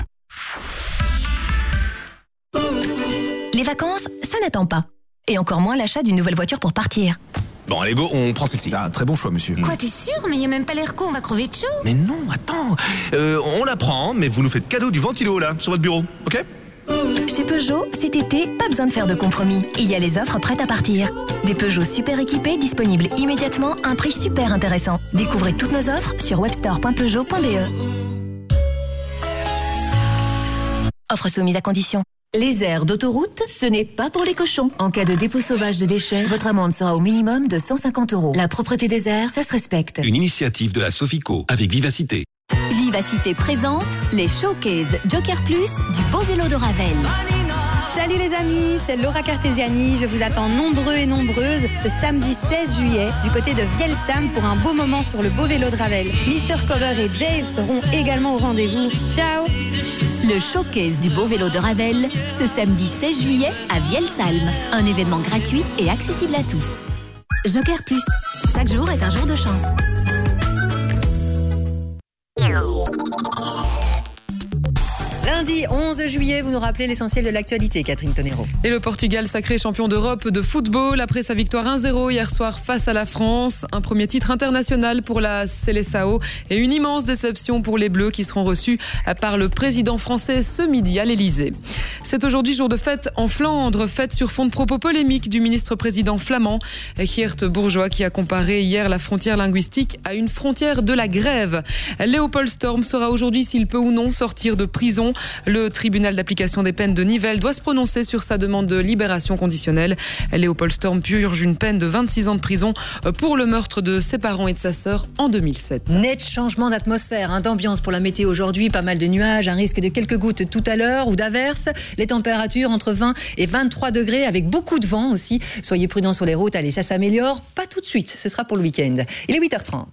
Les vacances, ça n'attend pas. Et encore moins l'achat d'une nouvelle voiture pour partir. Bon, allez, go, on prend celle-ci. Ah, très bon choix, monsieur. Quoi, t'es sûr? Mais y a même pas l'air con, on va crever de chaud. Mais non, attends. On la prend, mais vous nous faites cadeau du ventilo, là, sur votre bureau, ok? Chez Peugeot, cet été, pas besoin de faire de compromis. Il y a les offres prêtes à partir. Des Peugeot super équipés disponibles immédiatement à un prix super intéressant. Découvrez toutes nos offres sur webstore.peugeot.be. Offre soumise à condition. Les aires d'autoroute, ce n'est pas pour les cochons. En cas de dépôt sauvage de déchets, votre amende sera au minimum de 150 €. La propreté des aires, ça se respecte. Une initiative de la Sofico avec Vivacité. Vivacité présente les Showcase Joker Plus du beau vélo de Ravel. Salut les amis, c'est Laura Cartesiani. Je vous attends nombreux et nombreuses ce samedi 16 juillet du côté de Vielsam pour un beau moment sur le beau vélo de Ravel. Mister Cover et Dave seront également au rendez-vous. Ciao. Le Showcase du beau vélo de Ravel, ce samedi 16 juillet à Vielsalm. Un événement gratuit et accessible à tous. Joker Plus, chaque jour est un jour de chance. Lundi 11 juillet, vous nous rappelez l'essentiel de l'actualité, Catherine Tonero. Et le Portugal sacré champion d'Europe de football après sa victoire 1-0 hier soir face à la France. Un premier titre international pour la Seleção et une immense déception pour les Bleus qui seront reçus par le président français ce midi à l'Elysée. C'est aujourd'hui jour de fête en Flandre, fête sur fond de propos polémiques du ministre-président flamand Geert Bourgeois qui a comparé hier la frontière linguistique à une frontière de la grève. Léopold Storm saura aujourd'hui s'il peut ou non sortir de prison. Le tribunal d'application des peines de Nivelles doit se prononcer sur sa demande de libération conditionnelle. Léopold Storm purge une peine de 26 ans de prison pour le meurtre de ses parents et de sa sœur en 2007. Net changement d'atmosphère, d'ambiance pour la météo aujourd'hui. Pas mal de nuages, un risque de quelques gouttes tout à l'heure ou d'averses. Les températures entre 20 et 23 degrés avec beaucoup de vent aussi. Soyez prudents sur les routes. Allez, ça s'améliore. Pas tout de suite, ce sera pour le week-end. Il est 8h30.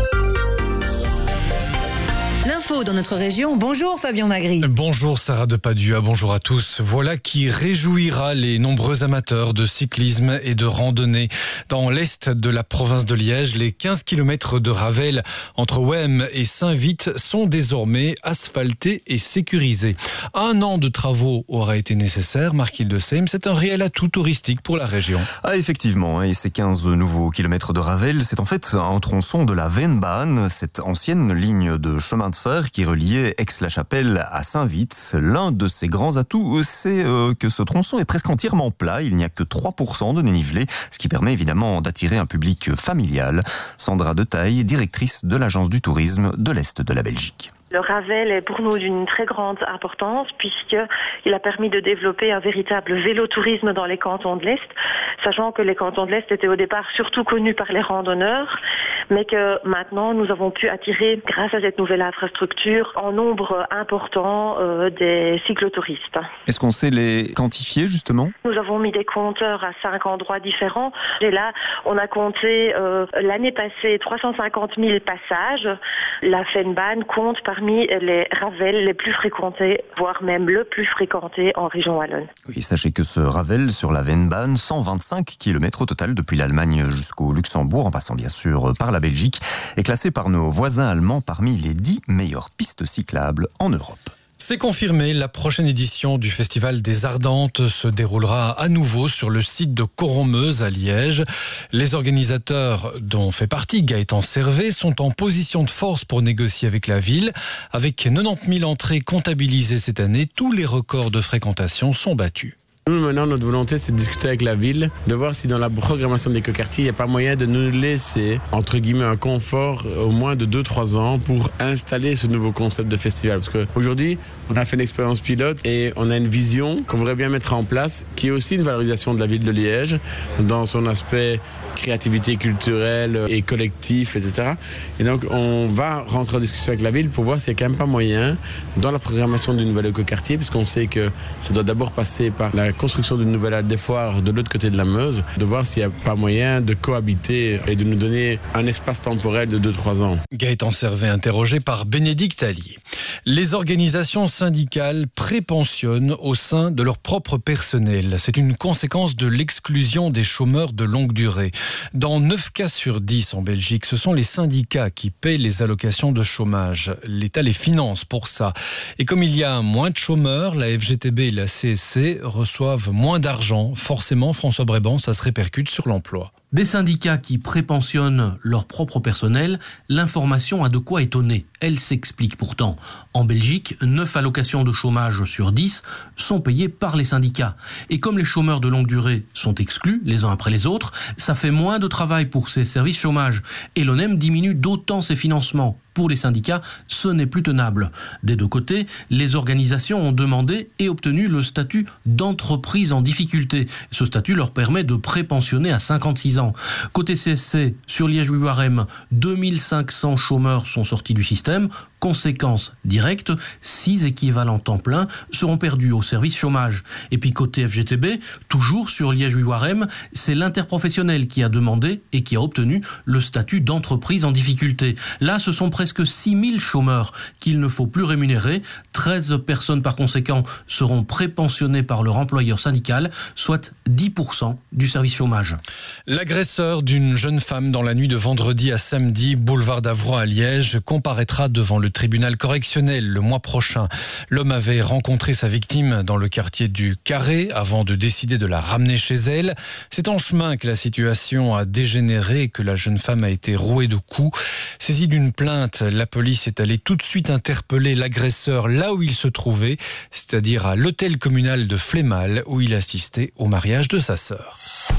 L'info dans notre région. Bonjour Fabien Magri. Bonjour Sarah de Padua, bonjour à tous. Voilà qui réjouira les nombreux amateurs de cyclisme et de randonnée. Dans l'est de la province de Liège, les 15 km de Ravel entre Wem et Saint-Vite sont désormais asphaltés et sécurisés. 1 an de travaux aura été nécessaire, Marc Hildesheim. C'est un réel atout touristique pour la région. Ah, effectivement, et ces 15 nouveaux kilomètres de Ravel, c'est en fait un tronçon de la Vennbahn, cette ancienne ligne de chemin de fer qui reliait Aix-la-Chapelle à Saint-Vite. L'un de ses grands atouts, c'est que ce tronçon est presque entièrement plat. Il n'y a que 3% de dénivelé, ce qui permet évidemment d'attirer un public familial. Sandra Detaille, directrice de l'agence du tourisme de l'Est de la Belgique. Le Ravel est pour nous d'une très grande importance puisqu'il a permis de développer un véritable vélotourisme dans les cantons de l'Est, sachant que les cantons de l'Est étaient au départ surtout connus par les randonneurs, mais que maintenant nous avons pu attirer, grâce à cette nouvelle infrastructure, en nombre important des cyclotouristes. Est-ce qu'on sait les quantifier justement ? Nous avons mis des compteurs à 5 endroits différents. Et là, on a compté l'année passée 350 000 passages. La Vennbahn compte parmi les Ravels les plus fréquentés, voire même le plus fréquenté en région wallonne. Oui, sachez que ce Ravel sur la Vennbahn, 125 km au total depuis l'Allemagne jusqu'au Luxembourg, en passant bien sûr par la Belgique, est classé par nos voisins allemands parmi les 10 meilleures pistes cyclables en Europe. C'est confirmé, la prochaine édition du Festival des Ardentes se déroulera à nouveau sur le site de Coron-Meuse à Liège. Les organisateurs, dont fait partie Gaëtan Servet, sont en position de force pour négocier avec la ville. Avec 90 000 entrées comptabilisées cette année, tous les records de fréquentation sont battus. Nous, maintenant, notre volonté, c'est de discuter avec la ville, de voir si dans la programmation de l'écoquartier, il n'y a pas moyen de nous laisser, entre guillemets, un confort au moins de 2-3 ans pour installer ce nouveau concept de festival. Parce qu'aujourd'hui, on a fait une expérience pilote et on a une vision qu'on voudrait bien mettre en place, qui est aussi une valorisation de la ville de Liège, dans son aspect créativité culturelle et collectif, etc. Et donc, on va rentrer en discussion avec la ville pour voir s'il n'y a quand même pas moyen, dans la programmation du nouvel écoquartier, puisqu'on sait que ça doit d'abord passer par la construction d'une nouvelle halle des foires de l'autre côté de la Meuse, de voir s'il n'y a pas moyen de cohabiter et de nous donner un espace temporel de 2-3 ans. Gaëtan Servet interrogé par Bénédicte Allier. Les organisations syndicales prépensionnent au sein de leur propre personnel. C'est une conséquence de l'exclusion des chômeurs de longue durée. Dans 9 cas sur 10 en Belgique, ce sont les syndicats qui paient les allocations de chômage. L'État les finance pour ça. Et comme il y a moins de chômeurs, la FGTB et la CSC reçoivent moins d'argent. Forcément, François Bréban, ça se répercute sur l'emploi. Des syndicats qui prépensionnent leur propre personnel, l'information a de quoi étonner. Elle s'explique pourtant. En Belgique, 9 allocations de chômage sur 10 sont payées par les syndicats. Et comme les chômeurs de longue durée sont exclus les uns après les autres, ça fait moins de travail pour ces services chômage. Et l'ONEM diminue d'autant ses financements. Pour les syndicats, ce n'est plus tenable. Des deux côtés, les organisations ont demandé et obtenu le statut d'entreprise en difficulté. Ce statut leur permet de prépensionner à 56 ans. Côté CSC, sur Liège-Ouistreham, 2500 chômeurs sont sortis du système. Conséquence directe, 6 équivalents temps plein seront perdus au service chômage. Et puis côté FGTB, toujours sur Liège-Ouistreham, c'est l'interprofessionnel qui a demandé et qui a obtenu le statut d'entreprise en difficulté. Là, ce sont presque 6000 chômeurs qu'il ne faut plus rémunérer. 13 personnes par conséquent seront prépensionnées par leur employeur syndical, soit 10% du service chômage. L'agresseur d'une jeune femme dans la nuit de vendredi à samedi, boulevard d'Avroy à Liège, comparaîtra devant le tribunal correctionnel le mois prochain. L'homme avait rencontré sa victime dans le quartier du Carré avant de décider de la ramener chez elle. C'est en chemin que la situation a dégénéré et que la jeune femme a été rouée de coups. Saisie d'une plainte, la police est allée tout de suite interpeller l'agresseur là où il se trouvait, c'est-à-dire à l'hôtel communal de Flémal où il assistait au mariage de sa sœur.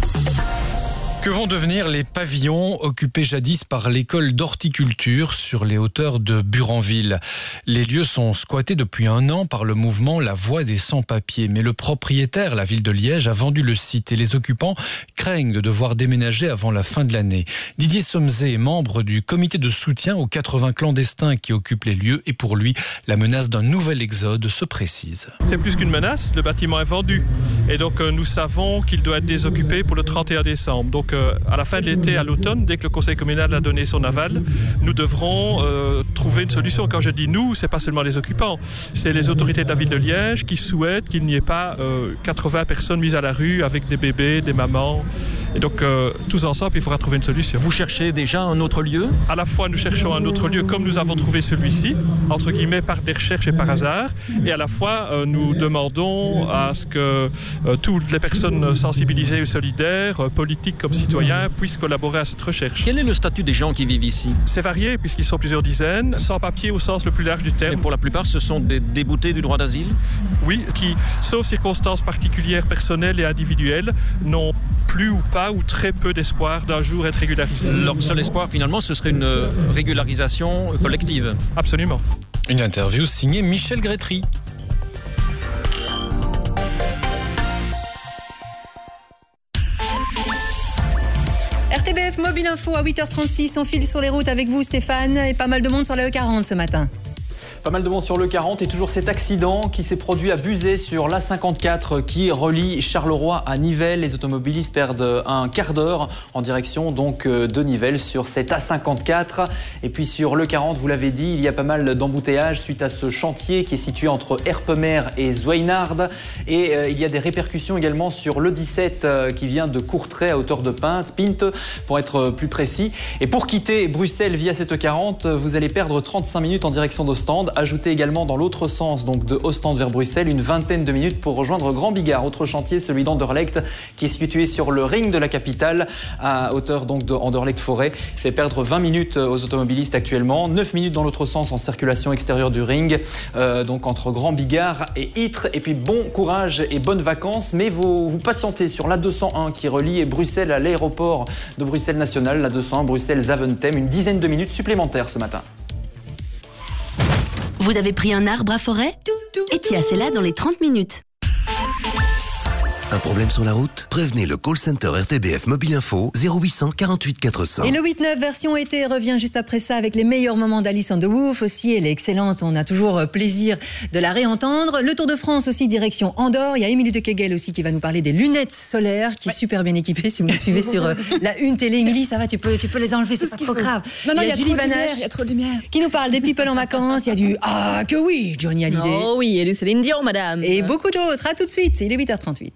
Que vont devenir les pavillons occupés jadis par l'école d'horticulture sur les hauteurs de Buranville? Les lieux sont squattés depuis 1 an par le mouvement La Voix des Sans-Papiers. Mais le propriétaire, la ville de Liège, a vendu le site et les occupants craignent de devoir déménager avant la fin de l'année. Didier Somzé est membre du comité de soutien aux 80 clandestins qui occupent les lieux et pour lui, la menace d'un nouvel exode se précise. C'est plus qu'une menace, le bâtiment est vendu. Et donc nous savons qu'il doit être désoccupé pour le 31 décembre. Donc à la fin de l'été, à l'automne, dès que le conseil communal a donné son aval, nous devrons trouver une solution. Quand je dis nous, c'est pas seulement les occupants, c'est les autorités de la ville de Liège qui souhaitent qu'il n'y ait pas 80 personnes mises à la rue avec des bébés, des mamans. Et donc tous ensemble, il faudra trouver une solution. Vous cherchez déjà un autre lieu ? À la fois, nous cherchons un autre lieu comme nous avons trouvé celui-ci, entre guillemets par des recherches et par hasard. Et à la fois, nous demandons à ce que toutes les personnes sensibilisées ou solidaires, politiques comme citoyens, puissent collaborer à cette recherche. Quel est le statut des gens qui vivent ici ? C'est varié puisqu'ils sont plusieurs dizaines, sans papier au sens le plus large du terme. Et pour la plupart, ce sont des déboutés du droit d'asile ? Oui, qui, sauf circonstances particulières, personnelles et individuelles, n'ont plus ou pas ou très peu d'espoir d'un jour être régularisés. Leur seul espoir, finalement, ce serait une régularisation collective. Absolument. Une interview signée Michel Grétry. RTBF Mobile Info à 8h36, on file sur les routes avec vous Stéphane et pas mal de monde sur la E40 ce matin. Pas mal de monde sur le 40 et toujours cet accident qui s'est produit à Buzet sur l'A54 qui relie Charleroi à Nivelles. Les automobilistes perdent un quart d'heure en direction donc de Nivelles sur cette A54. Et puis sur le 40, vous l'avez dit, il y a pas mal d'embouteillages suite à ce chantier qui est situé entre Erpemer et Zwijnaard. Et il y a des répercussions également sur le 17 qui vient de Courtrai à hauteur de Pinte pour être plus précis. Et pour quitter Bruxelles via cette E40, vous allez perdre 35 minutes en direction d'Ostende. Ajoutez également dans l'autre sens, donc de Ostende vers Bruxelles, une vingtaine de minutes pour rejoindre Grand Bigard. Autre chantier, celui d'Anderlecht, qui est situé sur le ring de la capitale, à hauteur donc de Anderlecht-Forêt. Il fait perdre 20 minutes aux automobilistes actuellement, 9 minutes dans l'autre sens en circulation extérieure du ring, donc entre Grand Bigard et Ytre. Et puis bon courage et bonnes vacances, mais vous patientez sur l'A201 qui relie Bruxelles à l'aéroport de Bruxelles National, l'A201 Bruxelles-Zaventem, une dizaine de minutes supplémentaires ce matin. Vous avez pris un arbre à forêt ? Et tiens, c'est là dans les 30 minutes. Un problème sur la route ? Prévenez le call center RTBF Mobile Info 0800 48 400. Et le 8-9 version été revient juste après ça avec les meilleurs moments d'Alice on the Roof aussi. Elle est excellente, on a toujours plaisir de la réentendre. Le Tour de France aussi direction Andorre. Il y a Émilie de Kegel aussi qui va nous parler des lunettes solaires qui est super bien équipée. Si vous nous suivez sur la Une Télé, Émilie, ça va, tu peux les enlever, c'est pas trop grave. Non, il y a Julie trop de lumière, Vanache il y a trop de lumière. qui nous parle des people en vacances. Il y a du ah que oui, Johnny Hallyday. Oh oui, et du Céline Dion, madame. Et beaucoup d'autres. À tout de suite. Il est 8h38.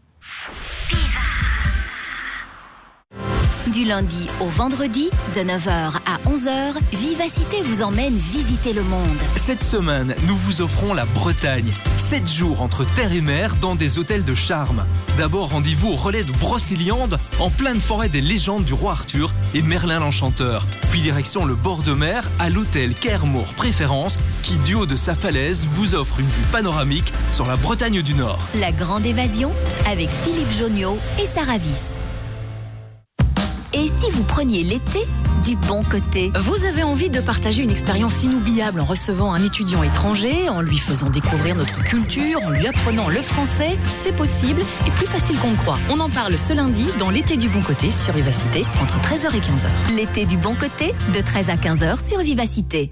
Du lundi au vendredi, de 9h à 11h, Vivacité vous emmène visiter le monde. Cette semaine, nous vous offrons la Bretagne. 7 jours entre terre et mer dans des hôtels de charme. D'abord, rendez-vous au relais de Brocéliande, en pleine forêt des légendes du roi Arthur et Merlin l'Enchanteur. Puis direction le bord de mer à l'hôtel Kermour Préférence, qui du haut de sa falaise vous offre une vue panoramique sur la Bretagne du Nord. La grande évasion avec Philippe Joniot et Sarah Wyss. Et si vous preniez l'été du bon côté. Vous avez envie de partager une expérience inoubliable en recevant un étudiant étranger, en lui faisant découvrir notre culture, en lui apprenant le français? C'est possible et plus facile qu'on ne croit. On en parle ce lundi dans l'été du bon côté sur Vivacité entre 13h et 15h. L'été du bon côté de 13 à 15h sur Vivacité.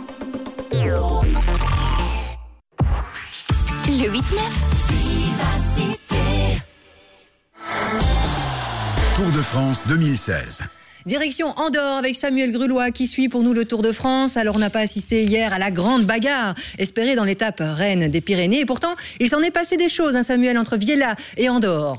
Le 8-9. Vivacité. Tour de France 2016. Direction Andorre avec Samuel Grulois qui suit pour nous le Tour de France. Alors on n'a pas assisté hier à la grande bagarre espérée dans l'étape reine des Pyrénées. Et pourtant, il s'en est passé des choses, Samuel, entre Viella et Andorre.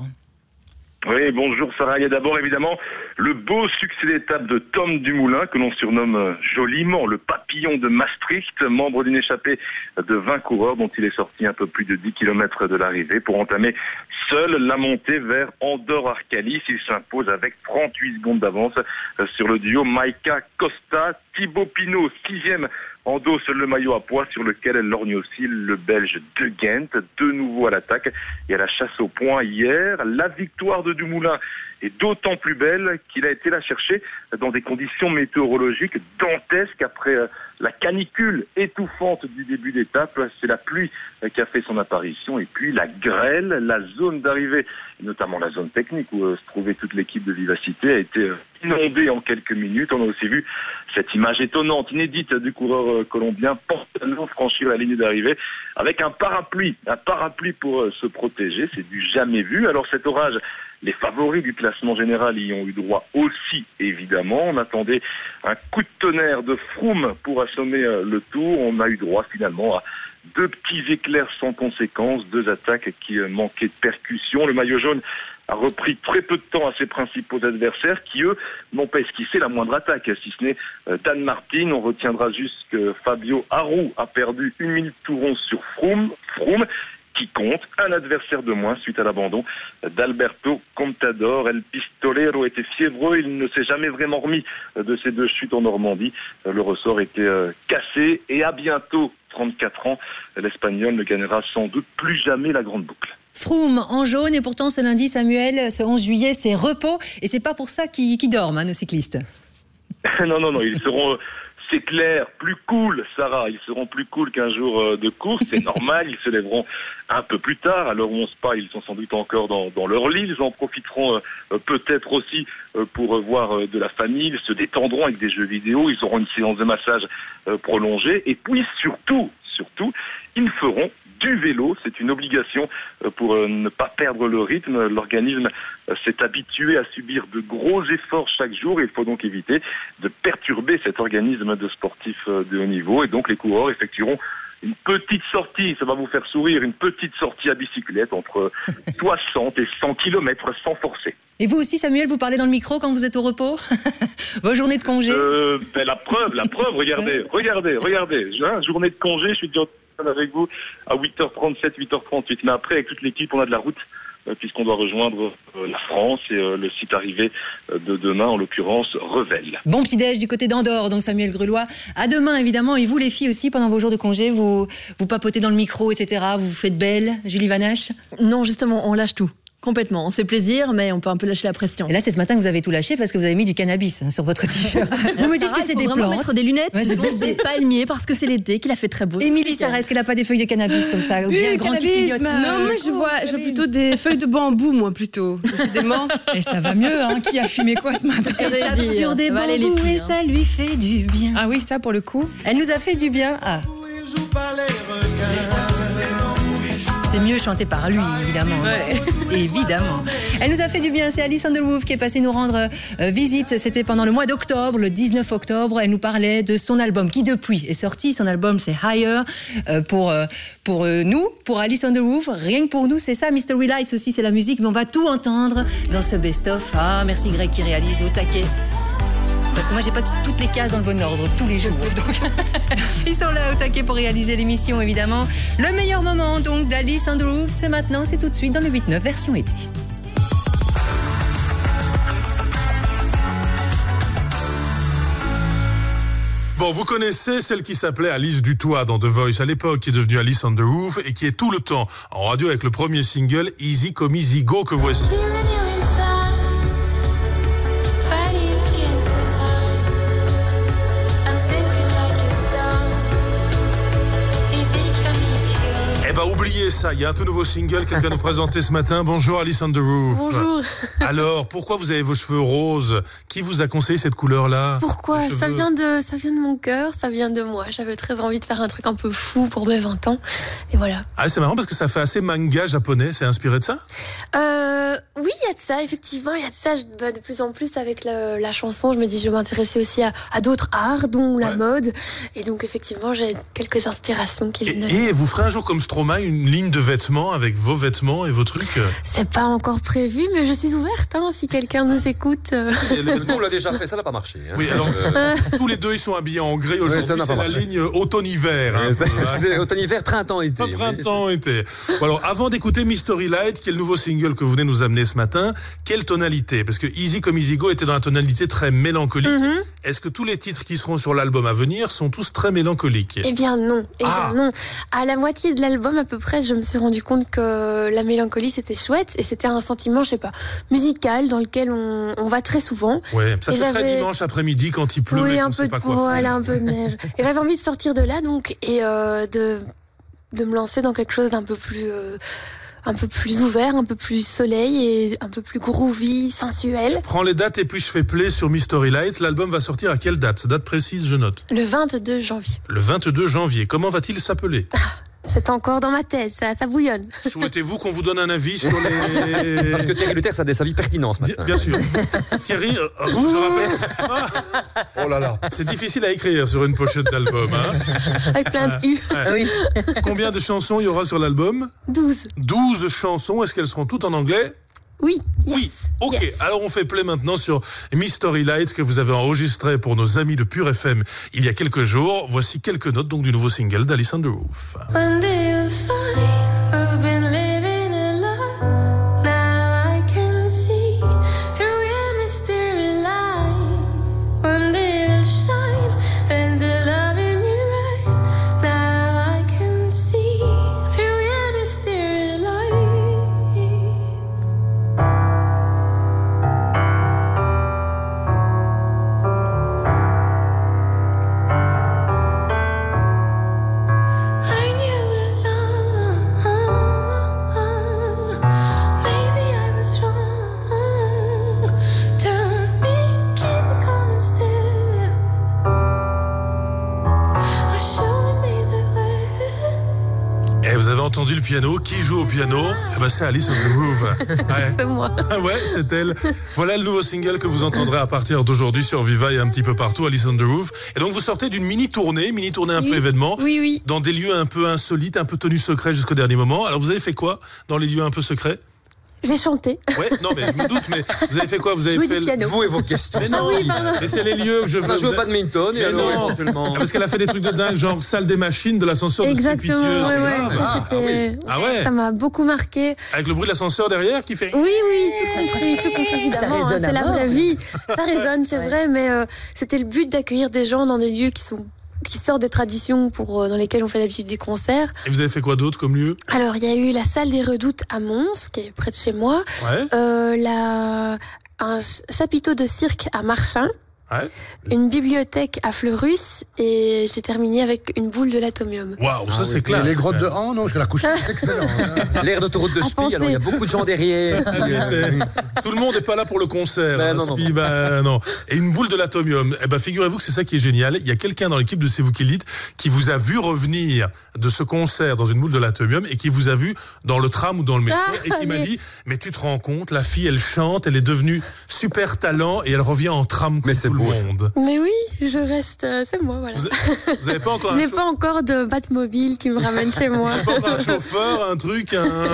Oui, bonjour Sarah. Il y a d'abord évidemment le beau succès d'étape de Tom Dumoulin, que l'on surnomme joliment le papillon de Maastricht, membre d'une échappée de 20 coureurs dont il est sorti un peu plus de 10 km de l'arrivée pour entamer seul la montée vers Andorre-Arcalis. Il s'impose avec 38 secondes d'avance sur le duo Maïka-Costa. Thibaut Pinot, 6e, endosse le maillot à pois sur lequel lorgne aussi le Belge De Gendt, de nouveau à l'attaque et à la chasse au point hier. La victoire de Dumoulin est d'autant plus belle qu'il a été la chercher dans des conditions météorologiques dantesques après la canicule étouffante du début d'étape. C'est la pluie qui a fait son apparition et puis la grêle, la zone d'arrivée, et notamment la zone technique où se trouvait toute l'équipe de Vivacité, a été inondée en quelques minutes. On a aussi vu cette image étonnante, inédite du coureur colombien portant franchir la ligne d'arrivée avec un parapluie pour se protéger. C'est du jamais vu. Alors cet orage, les favoris du classement général y ont eu droit aussi, évidemment. On attendait un coup de tonnerre de Froome pour assommer le Tour. On a eu droit finalement à 2 petits éclairs sans conséquence, 2 attaques qui manquaient de percussion. Le maillot jaune a repris très peu de temps à ses principaux adversaires qui, eux, n'ont pas esquissé la moindre attaque, si ce n'est Dan Martin. On retiendra juste que Fabio Aru a perdu 1 minute tout rond sur Froome qui compte, un adversaire de moins suite à l'abandon d'Alberto Contador. El Pistolero était fiévreux, il ne s'est jamais vraiment remis de ses 2 chutes en Normandie. Le ressort était cassé et à bientôt, 34 ans, l'Espagnol ne gagnera sans doute plus jamais la grande boucle. Froome en jaune et pourtant ce lundi, Samuel, ce 11 juillet, c'est repos et c'est pas pour ça qu'ils dorment, nos cyclistes. Non, ils seront... C'est clair, plus cool, Sarah. Ils seront plus cool qu'un jour de course, c'est normal. Ils se lèveront un peu plus tard. À l'heure où on se parle, ils sont sans doute encore dans leur lit. Ils en profiteront peut-être aussi pour voir de la famille. Ils se détendront avec des jeux vidéo. Ils auront une séance de massage prolongée. Et puis surtout, ils feront du vélo. C'est une obligation pour ne pas perdre le rythme. L'organisme s'est habitué à subir de gros efforts chaque jour. Il faut donc éviter de perturber cet organisme de sportifs de haut niveau. Et donc les coureurs effectueront une petite sortie, ça va vous faire sourire, une petite sortie à bicyclette entre 60 et 100 km sans forcer. Et vous aussi, Samuel, vous parlez dans le micro quand vous êtes au repos? Vos journées de congé? La preuve, regardez. Journée de congé, je suis déjà avec vous à 8h37, 8h38. Mais après, avec toute l'équipe, on a de la route, puisqu'on doit rejoindre la France et le site arrivé de demain, en l'occurrence Revel. Bon petit-déj du côté d'Andorre, donc Samuel Grulois. À demain, évidemment. Et vous, les filles aussi, pendant vos jours de congé, vous papotez dans le micro, etc. Vous vous faites belle, Julie Vanache? Non, justement, on lâche tout. Complètement. On se fait plaisir, mais on peut un peu lâcher la pression. Et là, c'est ce matin que vous avez tout lâché parce que vous avez mis du cannabis sur votre t-shirt. Vous me dites que c'est des plantes. Mettre des lunettes, ouais, des palmiers parce que c'est l'été, qu'il a fait très beau. Émilie Sarah, est-ce qu'elle n'a pas des feuilles de cannabis comme ça? Bien grand qui clignote. Non, moi je vois plutôt des feuilles de bambou, moi plutôt. Décidément. Et ça va mieux, hein. Qui a fumé quoi ce matin? Elle tape sur des bambous et ça lui fait du bien. Ah oui, ça pour le coup. Elle nous a fait du bien. Ah. C'est mieux chanté par lui, évidemment. Ouais. Évidemment. Elle nous a fait du bien. C'est Alice Underwood qui est passée nous rendre visite. C'était pendant le mois d'octobre, le 19 octobre. Elle nous parlait de son album qui, depuis, est sorti. Son album, c'est Higher. Pour nous, pour Alice Underwood, rien que pour nous, c'est ça. Mystery Lights aussi, c'est la musique. Mais on va tout entendre dans ce best-of. Ah, merci Greg qui réalise au taquet. Parce que moi, j'ai pas toutes les cases dans le bon ordre, tous les jours. Donc, ils sont là au taquet pour réaliser l'émission, évidemment. Le meilleur moment, donc, d'Alice Underwood, c'est maintenant, c'est tout de suite dans le 8-9, version été. Bon, vous connaissez celle qui s'appelait Alice Dutoit dans The Voice à l'époque, qui est devenue Alice on the Roof et qui est tout le temps en radio avec le premier single Easy Come Easy Go que voici. oubliez ça, il y a un tout nouveau single qu'elle vient nous présenter ce matin. Bonjour Alice on the Roof. Bonjour. Alors, pourquoi vous avez vos cheveux roses? Qui vous a conseillé cette couleur-là? Pourquoi? Ça vient de mon cœur, ça vient de moi. J'avais très envie de faire un truc un peu fou pour mes 20 ans. Et voilà. Ah, c'est marrant parce que ça fait assez manga japonais. C'est inspiré de ça? Oui, il y a de ça, effectivement. Il y a de ça. De plus en plus, avec la chanson, je me dis, je vais m'intéresser aussi à d'autres arts, dont la mode. Et donc, effectivement, j'ai quelques inspirations qui viennent de là. Et vous ferez un jour comme Stromae une ligne de vêtements avec vos vêtements et vos trucs? C'est pas encore prévu, mais je suis ouverte, si quelqu'un nous écoute. Nous, on l'a déjà fait, ça n'a pas marché. Oui, alors, tous les deux, ils sont habillés en gris aujourd'hui. Ça n'a pas c'est la marché. ligne automne-hiver. C'est automne-hiver, printemps-été. Printemps-été. Bon, alors, avant d'écouter Mystery Light, qui est le nouveau single que vous venez nous amener ce matin, quelle tonalité? Parce que Easy comme Easy Go était dans la tonalité très mélancolique. Est-ce que tous les titres qui seront sur l'album à venir sont tous très mélancoliques? Eh bien non. Non. À la moitié de l'album à peu près, je me suis rendu compte que la mélancolie c'était chouette et c'était un sentiment, je sais pas, musical dans lequel on va très souvent. Ouais, ça fait très dimanche après-midi quand il pleut, oui, mais un on peu sait pas quoi voilà, faire. un peu de neige. Et j'avais envie de sortir de là donc et de me lancer dans quelque chose d'un peu plus ouvert, un peu plus soleil et un peu plus groovy, sensuel. Je prends les dates et puis je fais play sur Mystery Light. L'album va sortir à quelle date? Date précise, je note. Le 22 janvier. Le 22 janvier. Comment va-t-il s'appeler? C'est encore dans ma tête, ça bouillonne. Souhaitez-vous qu'on vous donne un avis sur les... Parce que Thierry Luters a des avis pertinents ce matin. Bien sûr. Thierry, je rappelle... Oh là là. C'est difficile à écrire sur une pochette d'album. Avec plein de U. Oui. Combien de chansons il y aura sur l'album? 12. 12 chansons. Est-ce qu'elles seront toutes en anglais? Oui. Oui. Ok. Yes. Alors on fait play maintenant sur Mystery Light que vous avez enregistré pour nos amis de Pure FM il y a quelques jours. Voici quelques notes donc du nouveau single d'Alice on the Roof. One day you'll find I've been living a lie. Now I can see through your mystery light. One day you'll shine and the love in your eyes. Now I can see through your mystery light. Vous avez entendu le piano. Qui joue au piano? Eh ben, c'est Alice on the Roof. Ouais. C'est moi. Ouais, c'est elle. Voilà le nouveau single que vous entendrez à partir d'aujourd'hui sur Viva et un petit peu partout, Alice on the Roof. Et donc vous sortez d'une mini-tournée un peu événement. Oui. Dans des lieux un peu insolites, un peu tenus secrets jusqu'au dernier moment. Alors vous avez fait quoi dans les lieux un peu secrets? J'ai chanté. Ouais, non, mais je me doute, mais vous avez fait quoi? Vous avez joué fait du piano. Vous et vos questions. Mais non, mais c'est les lieux que je veux. On a joué au badminton et alors éventuellement. Parce qu'elle a fait des trucs de dingue, genre salle des machines, de l'ascenseur de Exactement, ouais. Ça m'a beaucoup marqué. Avec le bruit de l'ascenseur derrière qui fait... Oui, tout compris, évidemment. C'est la vraie vie. Ça résonne, c'est vrai, mais c'était le but d'accueillir des gens dans des lieux qui sortent des traditions dans lesquelles on fait d'habitude des concerts. Et vous avez fait quoi d'autre comme lieu? Alors, il y a eu la salle des Redoutes à Mons, qui est près de chez moi. Ouais. Un chapiteau de cirque à Marchin. Ouais. Une bibliothèque à Fleurus et j'ai terminé avec une boule de l'atomium. Waouh, ça c'est classe. Les grottes de Han, non, parce que la couche est excellente. L'air d'autoroute de Spie, alors il y a beaucoup de gens derrière. Tout le monde n'est pas là pour le concert. Ben, Spie, non. Et une boule de l'atomium. Eh ben, figurez-vous que c'est ça qui est génial. Il y a quelqu'un dans l'équipe de C'est vous qui le dites qui vous a vu revenir de ce concert dans une boule de l'atomium et qui vous a vu dans le tram ou dans le métro et qui m'a dit, mais tu te rends compte, la fille elle chante, elle est devenue super talent et elle revient en tram comme tout le monde. Mais oui, je reste, c'est moi, voilà. Vous avez pas encore Je n'ai pas encore de Batmobile qui me ramène chez moi. Vous n'avez pas encore un chauffeur, un truc,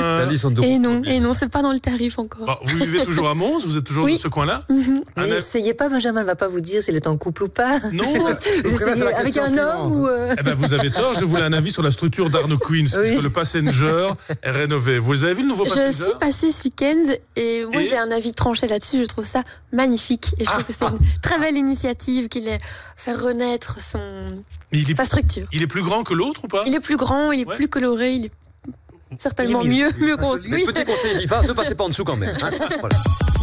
Et non, c'est pas dans le tarif encore. Bon, vous vivez toujours à Mons, vous êtes toujours dans ce coin-là. Mais essayez pas, Benjamin ne va pas vous dire s'il est en couple ou pas. Non. Vous essayez avec un homme ou... Eh ben, vous avez tort, je voulais un avis sur la structure d'Arno Queens, puisque le Passenger est rénové. Vous avez vu le nouveau Passenger? Je suis passée ce week-end et moi j'ai un avis tranché là-dessus, je trouve ça magnifique et je trouve que c'est une très belle initiative qu'il ait fait renaître sa structure. Il est plus grand que l'autre ou pas? Il est plus grand, il est plus coloré, il est certainement mieux construit. Petit conseil Viva, ne passez pas en dessous quand même. Voilà.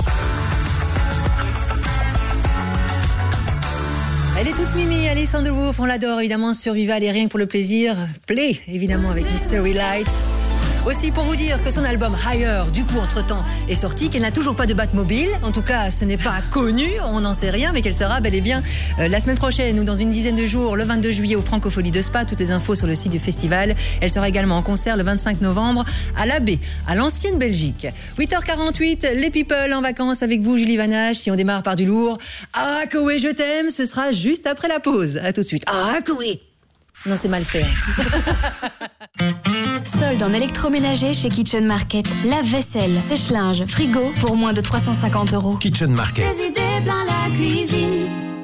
Elle est toute mimi, Alice on the Roof, on l'adore évidemment sur Viva, elle est rien que pour le plaisir. Play évidemment avec Mystery Light. Aussi pour vous dire que son album Higher, du coup, entre-temps, est sorti, qu'elle n'a toujours pas de Batmobile. En tout cas, ce n'est pas connu, on n'en sait rien, mais qu'elle sera bel et bien la semaine prochaine ou dans une dizaine de jours, le 22 juillet au Francofolie de Spa. Toutes les infos sur le site du festival. Elle sera également en concert le 25 novembre à la Baie, à l'ancienne Belgique. 8h48, les people en vacances avec vous, Julie Vanache. Si on démarre par du lourd, ah que oui, je t'aime, ce sera juste après la pause. À tout de suite. Ah que oui. Non, c'est mal fait. Solde en électroménager chez Kitchen Market. Lave-vaisselle, sèche-linge, frigo pour moins de 350 €. Kitchen Market. Des idées plein la cuisine.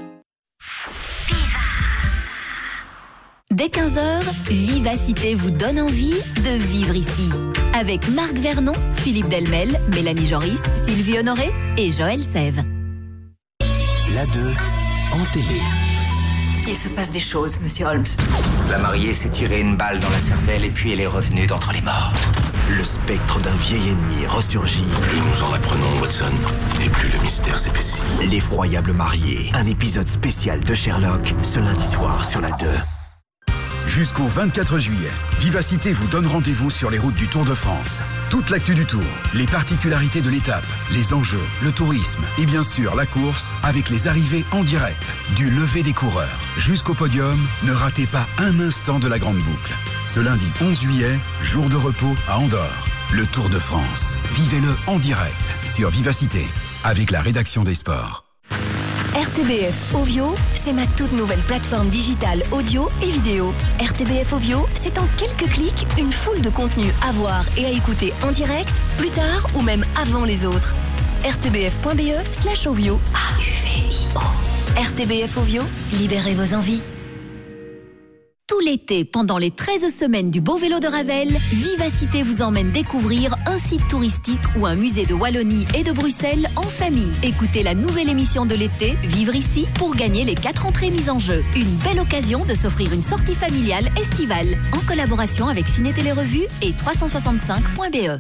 Dès 15h, Vivacité vous donne envie de vivre ici. Avec Marc Vernon, Philippe Delmel, Mélanie Joris, Sylvie Honoré et Joël Sève. La 2 en télé. Il se passe des choses, monsieur Holmes. La mariée s'est tirée une balle dans la cervelle et puis elle est revenue d'entre les morts. Le spectre d'un vieil ennemi ressurgit. Plus nous en apprenons, Watson, et plus le mystère s'épaissit. L'effroyable marié. Un épisode spécial de Sherlock ce lundi soir sur la 2. Jusqu'au 24 juillet, Vivacité vous donne rendez-vous sur les routes du Tour de France. Toute l'actu du Tour, les particularités de l'étape, les enjeux, le tourisme et bien sûr la course avec les arrivées en direct. Du lever des coureurs jusqu'au podium, ne ratez pas un instant de la grande boucle. Ce lundi 11 juillet, jour de repos à Andorre. Le Tour de France, vivez-le en direct sur Vivacité avec la rédaction des sports. RTBF Ovio, c'est ma toute nouvelle plateforme digitale audio et vidéo. RTBF Ovio, c'est en quelques clics une foule de contenus à voir et à écouter en direct, plus tard ou même avant les autres. rtbf.be/ovio. AUVIO. RTBF Ovio, libérez vos envies. Tout l'été, pendant les 13 semaines du Beau Vélo de Ravel, Vivacité vous emmène découvrir un site touristique ou un musée de Wallonie et de Bruxelles en famille. Écoutez la nouvelle émission de l'été, Vivre ici, pour gagner les 4 entrées mises en jeu. Une belle occasion de s'offrir une sortie familiale estivale, en collaboration avec Ciné Télé Revue et 365.be.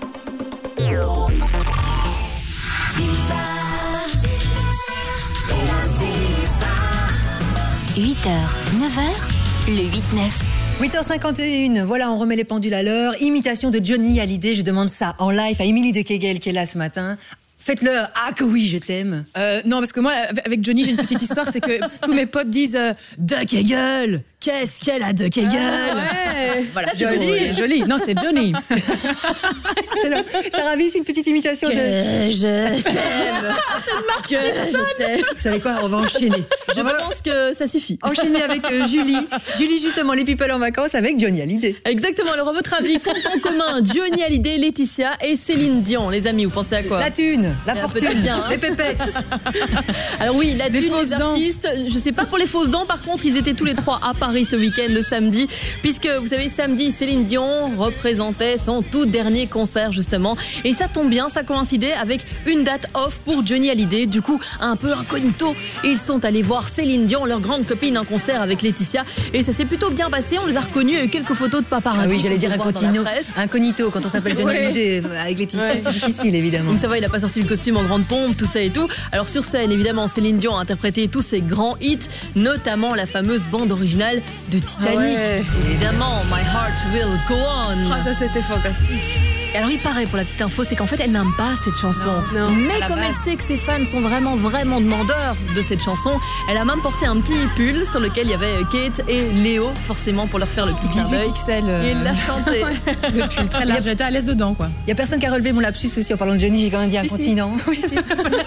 8h, 9h, le 8-9. 8h51, voilà, on remet les pendules à l'heure. Imitation de Johnny Hallyday, je demande ça en live à Émilie de Kegel qui est là ce matin. Faites-le, ah que oui, je t'aime. Non, parce que moi, avec Johnny, j'ai une petite histoire, c'est que tous mes potes disent de Kegel, qu'est-ce qu'elle a de Kegel? Ouais. Voilà, joli. Non, c'est Johnny. Excellent. Sarah Viss, une petite imitation de... Je t'aime. C'est je t'aime. Vous savez quoi, on va enchaîner. Je pense que ça suffit. Enchaîner avec Julie. Julie, justement, les people en vacances avec Johnny Hallyday. Exactement. Alors, à votre avis, compte en commun Johnny Hallyday, Laetitia et Céline Dion. Les amis, vous pensez à quoi? La thune, la fortune, bien, hein. les pépettes. Alors oui, la Des thune, fausses les dents. artistes. Je sais pas pour les fausses dents, par contre, ils étaient tous les trois à Paris ce week-end, le samedi, puisque vous savez, samedi, Céline Dion représentait son tout dernier concert, justement. Et ça tombe bien, ça coïncidait avec une date off pour Johnny Hallyday. Du coup, un peu incognito, ils sont allés voir Céline Dion, leur grande copine, en concert avec Laetitia. Et ça s'est plutôt bien passé. On les a reconnus. Il y a eu quelques photos de paparazzi. Ah oui, j'allais dire qu'on peut voir dans la presse. incognito quand on s'appelle Johnny Ouais. Hallyday. Avec Laetitia, Ouais. c'est difficile, évidemment. Donc ça va, il a pas sorti le costume en grande pompe, tout ça et tout. Alors sur scène, évidemment, Céline Dion a interprété tous ses grands hits, notamment la fameuse bande originale de Titanic. Ah ouais. Évidemment, My Heart Will Go On. Ah, ça, c'était fantastique. Et alors il paraît, pour la petite info, c'est qu'en fait elle n'aime pas cette chanson. Non, mais à la comme base. elle sait que ses fans sont vraiment demandeurs de cette chanson, elle a même porté un petit pull sur lequel il y avait Kate et Léo, forcément pour leur faire le petit clin d'œil. 18 XL. Et il l'a chanté. Le pull très large, j'étais à l'aise dedans, quoi. Il y a personne qui a relevé mon lapsus aussi en parlant de Johnny, j'ai quand même dit incontinent. Oui, si.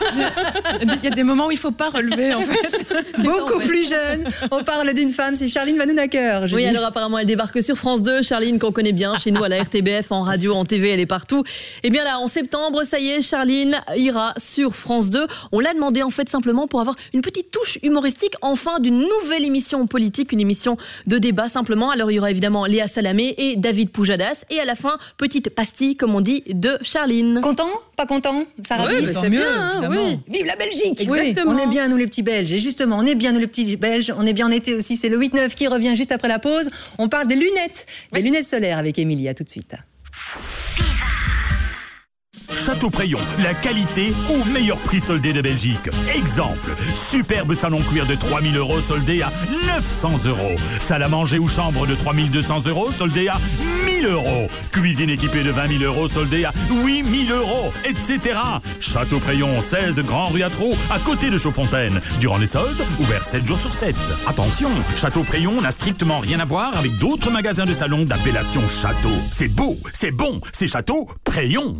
Il y a des moments où il faut pas relever, en fait. Beaucoup plus jeune. On parle d'une femme, c'est Charline Vanhoenacker. Oui, alors apparemment elle débarque sur France 2, Charline qu'on connaît bien chez nous à la RTBF, en radio, en TV, elle est partout. Et bien là, en septembre, ça y est, Charline ira sur France 2. On l'a demandé en fait simplement pour avoir une petite touche humoristique, enfin d'une nouvelle émission politique, une émission de débat simplement. Alors il y aura évidemment Léa Salamé et David Poujadas. Et à la fin, petite pastille, comme on dit, de Charline. Content? Pas content? Sarah Oui, Viss, c'est bien, hein, oui. Vive la Belgique! Exactement. Oui, on est bien, nous les petits Belges. Et justement, on est bien, nous les petits Belges. On est bien en été aussi. C'est le 8-9 qui revient juste après la pause. On parle des lunettes. Des lunettes solaires avec Émilie. À tout de suite. Château Préon, la qualité au meilleur prix soldé de Belgique. Exemple, superbe salon cuir de 3 000 € soldé à 900 €. Salle à manger ou chambre de 3 200 € soldé à 1 000 €. Cuisine équipée de 20 000 € soldée à 8 000 €, etc. Château Préon, 16 Grand Rue Atro, à côté de Chaudfontaine. Durant les soldes, ouvert 7 jours sur 7. Attention, Château Préon n'a strictement rien à voir avec d'autres magasins de salon d'appellation Château. C'est beau, c'est bon, c'est Château Préon.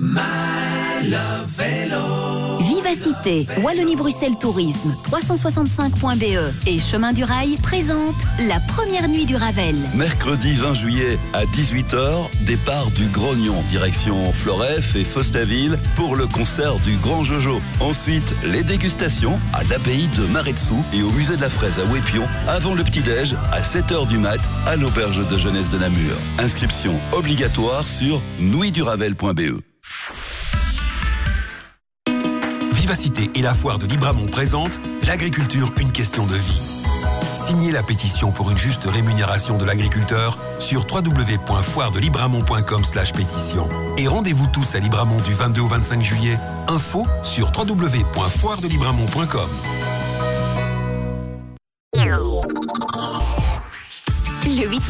Vivacité, Wallonie-Bruxelles Tourisme, 365.be et Chemin du Rail présente la première nuit du Ravel. Mercredi 20 juillet à 18h, départ du Grognon, direction Floref et Fostaville pour le concert du Grand Jojo. Ensuite, les dégustations à l'abbaye de Maretsou et au musée de la Fraise à Ouépion avant le petit-déj à 7h du mat à l'auberge de jeunesse de Namur. Inscription obligatoire sur nuitduravel.be. Vivacité et la foire de Libramont présentent l'agriculture, une question de vie. Signez la pétition pour une juste rémunération de l'agriculteur sur www.foiredelibramont.com/pétition. Et rendez-vous tous à Libramont du 22 au 25 juillet. Info sur www.foiredelibramont.com. Le 8-9.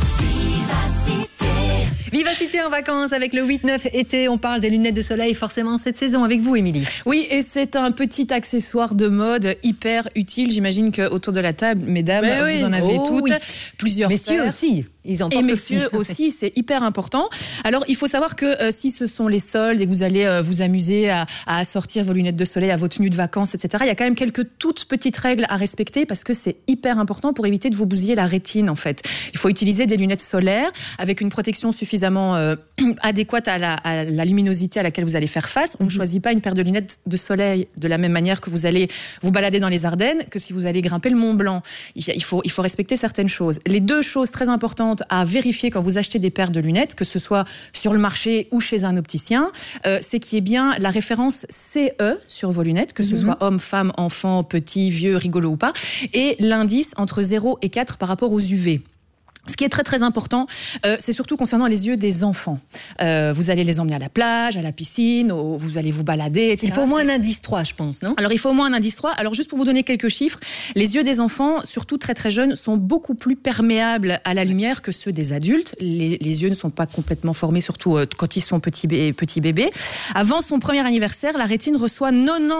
Vivacité en vacances avec le 8-9 été. On parle des lunettes de soleil forcément cette saison avec vous, Émilie. Oui, et c'est un petit accessoire de mode hyper utile. J'imagine qu'autour de la table, mesdames, vous en avez toutes. Oui. Plusieurs messieurs paires. aussi. Ils en Et portent messieurs aussi, c'est hyper important. Alors, il faut savoir que si ce sont les soldes et que vous allez vous amuser à assortir vos lunettes de soleil à vos tenues de vacances, etc., il y a quand même quelques toutes petites règles à respecter parce que c'est hyper important pour éviter de vous bousiller la rétine, en fait. Il faut utiliser des lunettes solaires avec une protection suffisamment adéquate à la luminosité à laquelle vous allez faire face. On ne choisit pas une paire de lunettes de soleil de la même manière que vous allez vous balader dans les Ardennes que si vous allez grimper le Mont Blanc. Il faut respecter certaines choses. Les deux choses très importantes à vérifier quand vous achetez des paires de lunettes, que ce soit sur le marché ou chez un opticien, c'est qu'il y ait bien la référence CE sur vos lunettes, que ce soit homme, femme, enfant, petit, vieux, rigolo ou pas, et l'indice entre 0 et 4 par rapport aux UV. Ce qui est très très important, c'est surtout concernant les yeux des enfants. Vous allez les emmener à la plage, à la piscine, vous allez vous balader, etc. Il faut au moins un indice 3, je pense, non ? Alors il faut au moins un indice 3. Alors juste pour vous donner quelques chiffres, les yeux des enfants, surtout très très jeunes, sont beaucoup plus perméables à la lumière que ceux des adultes. Les yeux ne sont pas complètement formés, surtout quand ils sont petits bébés. Avant son premier anniversaire, la rétine reçoit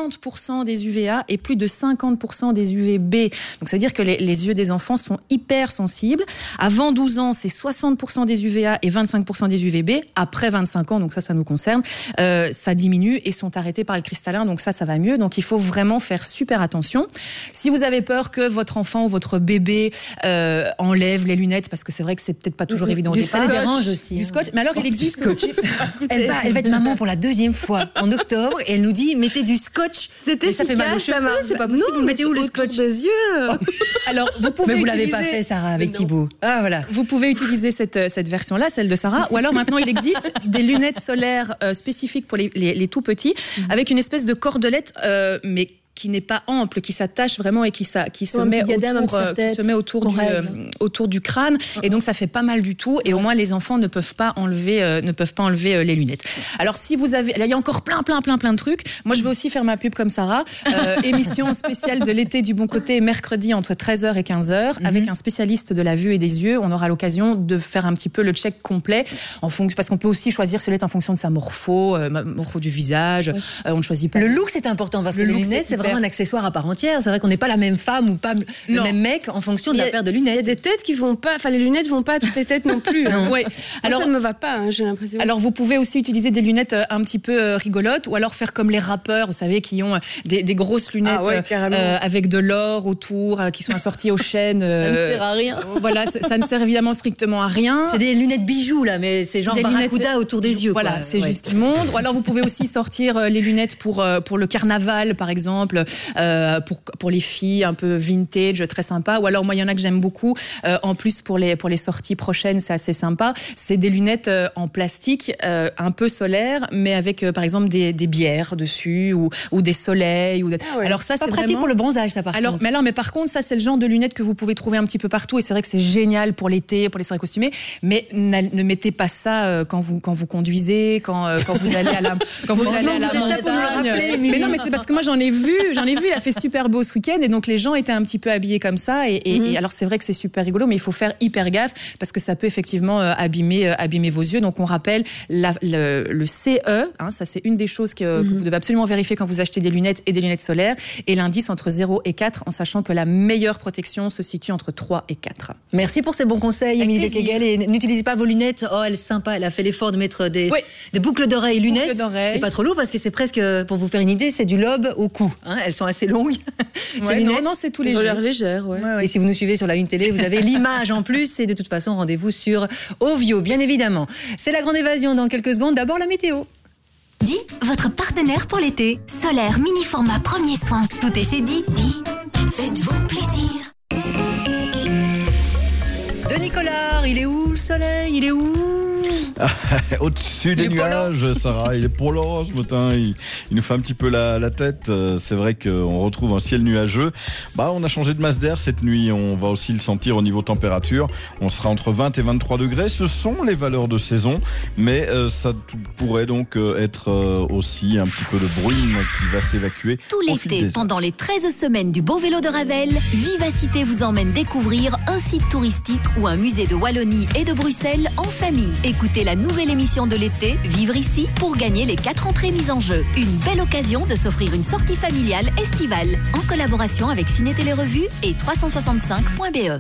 90% des UVA et plus de 50% des UVB. Donc ça veut dire que les yeux des enfants sont hyper sensibles. Avant 12 ans, c'est 60% des UVA et 25% des UVB. Après 25 ans, donc ça nous concerne, ça diminue et sont arrêtés par le cristallin. Donc ça va mieux. Donc il faut vraiment faire super attention. Si vous avez peur que votre enfant ou votre bébé enlève les lunettes, parce que c'est vrai que c'est peut-être pas toujours évident au départ. Ça dérange aussi. Du scotch. Mais alors, il existe aussi. Elle va être maman pour la deuxième fois en octobre et elle nous dit mettez du scotch. Ça fait mal aux cheveux. C'est pas possible. Vous mettez où le scotch des yeux? Alors vous pouvez. Mais vous l'avez pas fait, Sarah, avec Thibaut. Ah voilà. Vous pouvez utiliser cette version-là, celle de Sarah, ou alors maintenant il existe des lunettes solaires spécifiques pour les tout petits, avec une espèce de cordelette, mais qui n'est pas ample, qui s'attache vraiment et qui se met autour du crâne. Et donc, ça fait pas mal du tout. Et au moins, les enfants ne peuvent pas enlever les lunettes. Alors, si vous avez... Il y a encore plein de trucs. Moi, je vais aussi faire ma pub comme Sarah. Émission spéciale de l'été du bon côté, mercredi entre 13h et 15h, avec un spécialiste de la vue et des yeux. On aura l'occasion de faire un petit peu le check complet, parce qu'on peut aussi choisir ses lunettes en fonction de sa morpho du visage. On ne choisit pas. Le look, c'est important, parce que les lunettes, c'est vraiment un accessoire à part entière. C'est vrai qu'on n'est pas la même femme ou pas le même mec en fonction de la paire de lunettes. Il y a des têtes qui vont pas, les lunettes vont pas à toutes les têtes non plus. Non. Ouais. Alors ça ne me va pas, j'ai l'impression. Alors vous pouvez aussi utiliser des lunettes un petit peu rigolotes, ou alors faire comme les rappeurs, vous savez, qui ont des grosses lunettes avec de l'or autour, qui sont assorties aux chaînes. Ça ne sert à rien. Voilà, ça ne sert évidemment strictement à rien. C'est des lunettes bijoux là, mais c'est genre barracuda autour des yeux. Voilà, c'est juste immonde. Ou alors vous pouvez aussi sortir les lunettes pour le carnaval, par exemple. pour les filles, un peu vintage, très sympa. Ou alors moi, il y en a que j'aime beaucoup. En plus, pour les sorties prochaines, c'est assez sympa. C'est des lunettes en plastique, un peu solaires, mais avec par exemple des bières dessus ou des soleils. Alors ça, pas c'est pratique vraiment pour le bronzage, ça par contre. Mais par contre, ça c'est le genre de lunettes que vous pouvez trouver un petit peu partout et c'est vrai que c'est génial pour l'été, pour les soirées costumées. Mais ne mettez pas ça quand vous conduisez, quand vous allez à la montagne. Mais non, mais c'est parce que moi j'en ai vu. Il a fait super beau ce week-end et donc les gens étaient un petit peu habillés comme ça. Et alors c'est vrai que c'est super rigolo, mais il faut faire hyper gaffe parce que ça peut effectivement abîmer vos yeux. Donc on rappelle le CE. Ça c'est une des choses que vous devez absolument vérifier quand vous achetez des lunettes et des lunettes solaires. Et l'indice entre 0 et 4, en sachant que la meilleure protection se situe entre 3 et 4. Merci pour ces bons conseils, Émilie Kegel. Et n'utilisez pas vos lunettes. Oh, elle est sympa. Elle a fait l'effort de mettre des boucles d'oreilles lunettes. C'est pas trop lourd parce que c'est presque, pour vous faire une idée, c'est du lobe au cou. Elles sont assez longues. Non, c'est tout léger. Elles ont l'air légères, Et si vous nous suivez sur la Une Télé, vous avez l'image en plus. Et de toute façon, rendez-vous sur Ovio, bien évidemment. C'est la grande évasion dans quelques secondes. D'abord, la météo. Di, votre partenaire pour l'été. Solaire, mini format, premier soin. Tout est chez Di. Di, faites-vous plaisir. Denis Collard, il est où le soleil? Il est où? Au-dessus des nuages, Sarah, il est pour l'or ce matin, il nous fait un petit peu la tête. C'est vrai qu'on retrouve un ciel nuageux. On a changé de masse d'air cette nuit, on va aussi le sentir au niveau température. On sera entre 20 et 23 degrés, ce sont les valeurs de saison, mais ça pourrait donc être aussi un petit peu de bruine qui va s'évacuer. Tout l'été, pendant les 13 semaines du Beau Vélo de Ravel, Vivacité vous emmène découvrir un site touristique ou un musée de Wallonie et de Bruxelles en famille. Écoutez la nouvelle émission de l'été, Vivre ici, pour gagner les 4 entrées mises en jeu. Une belle occasion de s'offrir une sortie familiale estivale, en collaboration avec Ciné Télé Revue et 365.be.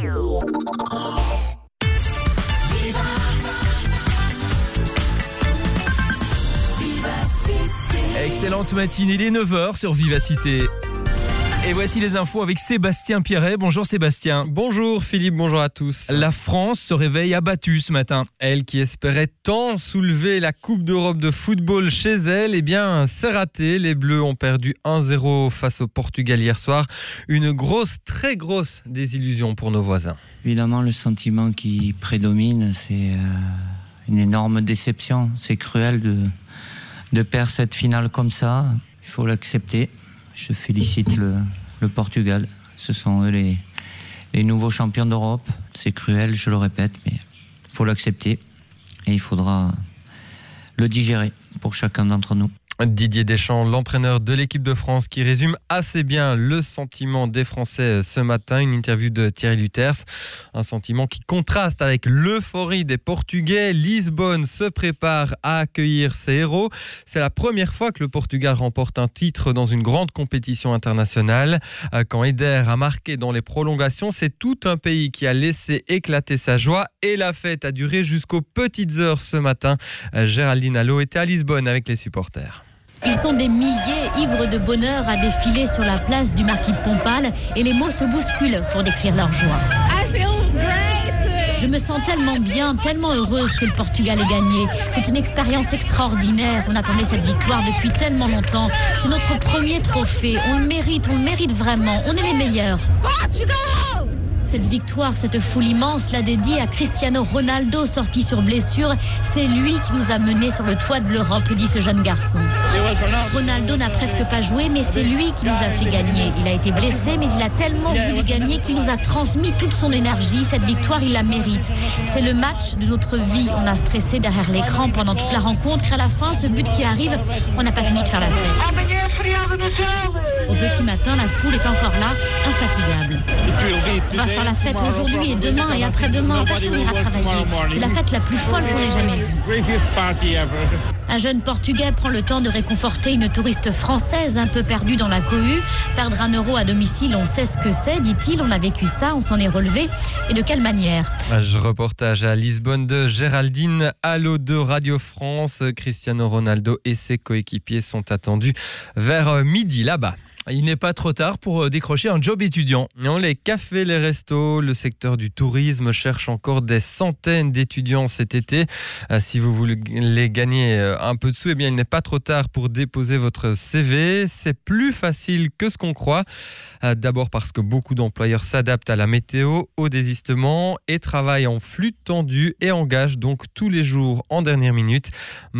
Excellente matinée, il est 9h sur Vivacité. Et voici les infos avec Sébastien Pierret. Bonjour Sébastien. Bonjour Philippe, bonjour à tous. La France se réveille abattue ce matin. Elle qui espérait tant soulever la Coupe d'Europe de football chez elle, c'est raté. Les Bleus ont perdu 1-0 face au Portugal hier soir. Une très grosse désillusion pour nos voisins. Évidemment, le sentiment qui prédomine, c'est une énorme déception. C'est cruel de perdre cette finale comme ça. Il faut l'accepter. Je félicite le Portugal. Ce sont eux les nouveaux champions d'Europe. C'est cruel, je le répète, mais il faut l'accepter. Et il faudra le digérer pour chacun d'entre nous. Didier Deschamps, l'entraîneur de l'équipe de France, qui résume assez bien le sentiment des Français ce matin. Une interview de Thierry Luters. Un sentiment qui contraste avec l'euphorie des Portugais. Lisbonne se prépare à accueillir ses héros. C'est la première fois que le Portugal remporte un titre dans une grande compétition internationale. Quand Eder a marqué dans les prolongations, c'est tout un pays qui a laissé éclater sa joie. Et la fête a duré jusqu'aux petites heures ce matin. Géraldine Allo était à Lisbonne avec les supporters. Ils sont des milliers, ivres de bonheur, à défiler sur la place du Marquis de Pombal et les mots se bousculent pour décrire leur joie. Je me sens tellement bien, tellement heureuse que le Portugal ait gagné. C'est une expérience extraordinaire. On attendait cette victoire depuis tellement longtemps. C'est notre premier trophée. On le mérite vraiment. On est les meilleurs. Portugal! Cette victoire, cette foule immense, la dédie à Cristiano Ronaldo, sorti sur blessure. C'est lui qui nous a menés sur le toit de l'Europe, dit ce jeune garçon. Ronaldo n'a presque pas joué, mais c'est lui qui nous a fait gagner. Il a été blessé, mais il a tellement voulu gagner qu'il nous a transmis toute son énergie. Cette victoire, il la mérite. C'est le match de notre vie. On a stressé derrière l'écran pendant toute la rencontre. Et à la fin, ce but qui arrive, on n'a pas fini de faire la fête. Au petit matin, la foule est encore là, infatigable. On va faire la fête aujourd'hui et demain et après-demain. Personne n'ira travailler. C'est la fête la plus folle qu'on ait jamais vue. Un jeune Portugais prend le temps de réconforter une touriste française un peu perdue dans la cohue. Perdre 1 euro à domicile, on sait ce que c'est, dit-il. On a vécu ça, on s'en est relevé. Et de quelle manière? Reportage à Lisbonne de Géraldine Allo de Radio France. Cristiano Ronaldo et ses coéquipiers sont attendus vers midi là-bas. Il n'est pas trop tard pour décrocher un job étudiant. Non, les cafés, les restos, le secteur du tourisme cherche encore des centaines d'étudiants cet été. Si vous voulez gagner un peu de sous, eh bien, il n'est pas trop tard pour déposer votre CV. C'est plus facile que ce qu'on croit. D'abord parce que beaucoup d'employeurs s'adaptent à la météo, au désistement et travaillent en flux tendu et engagent donc tous les jours en dernière minute.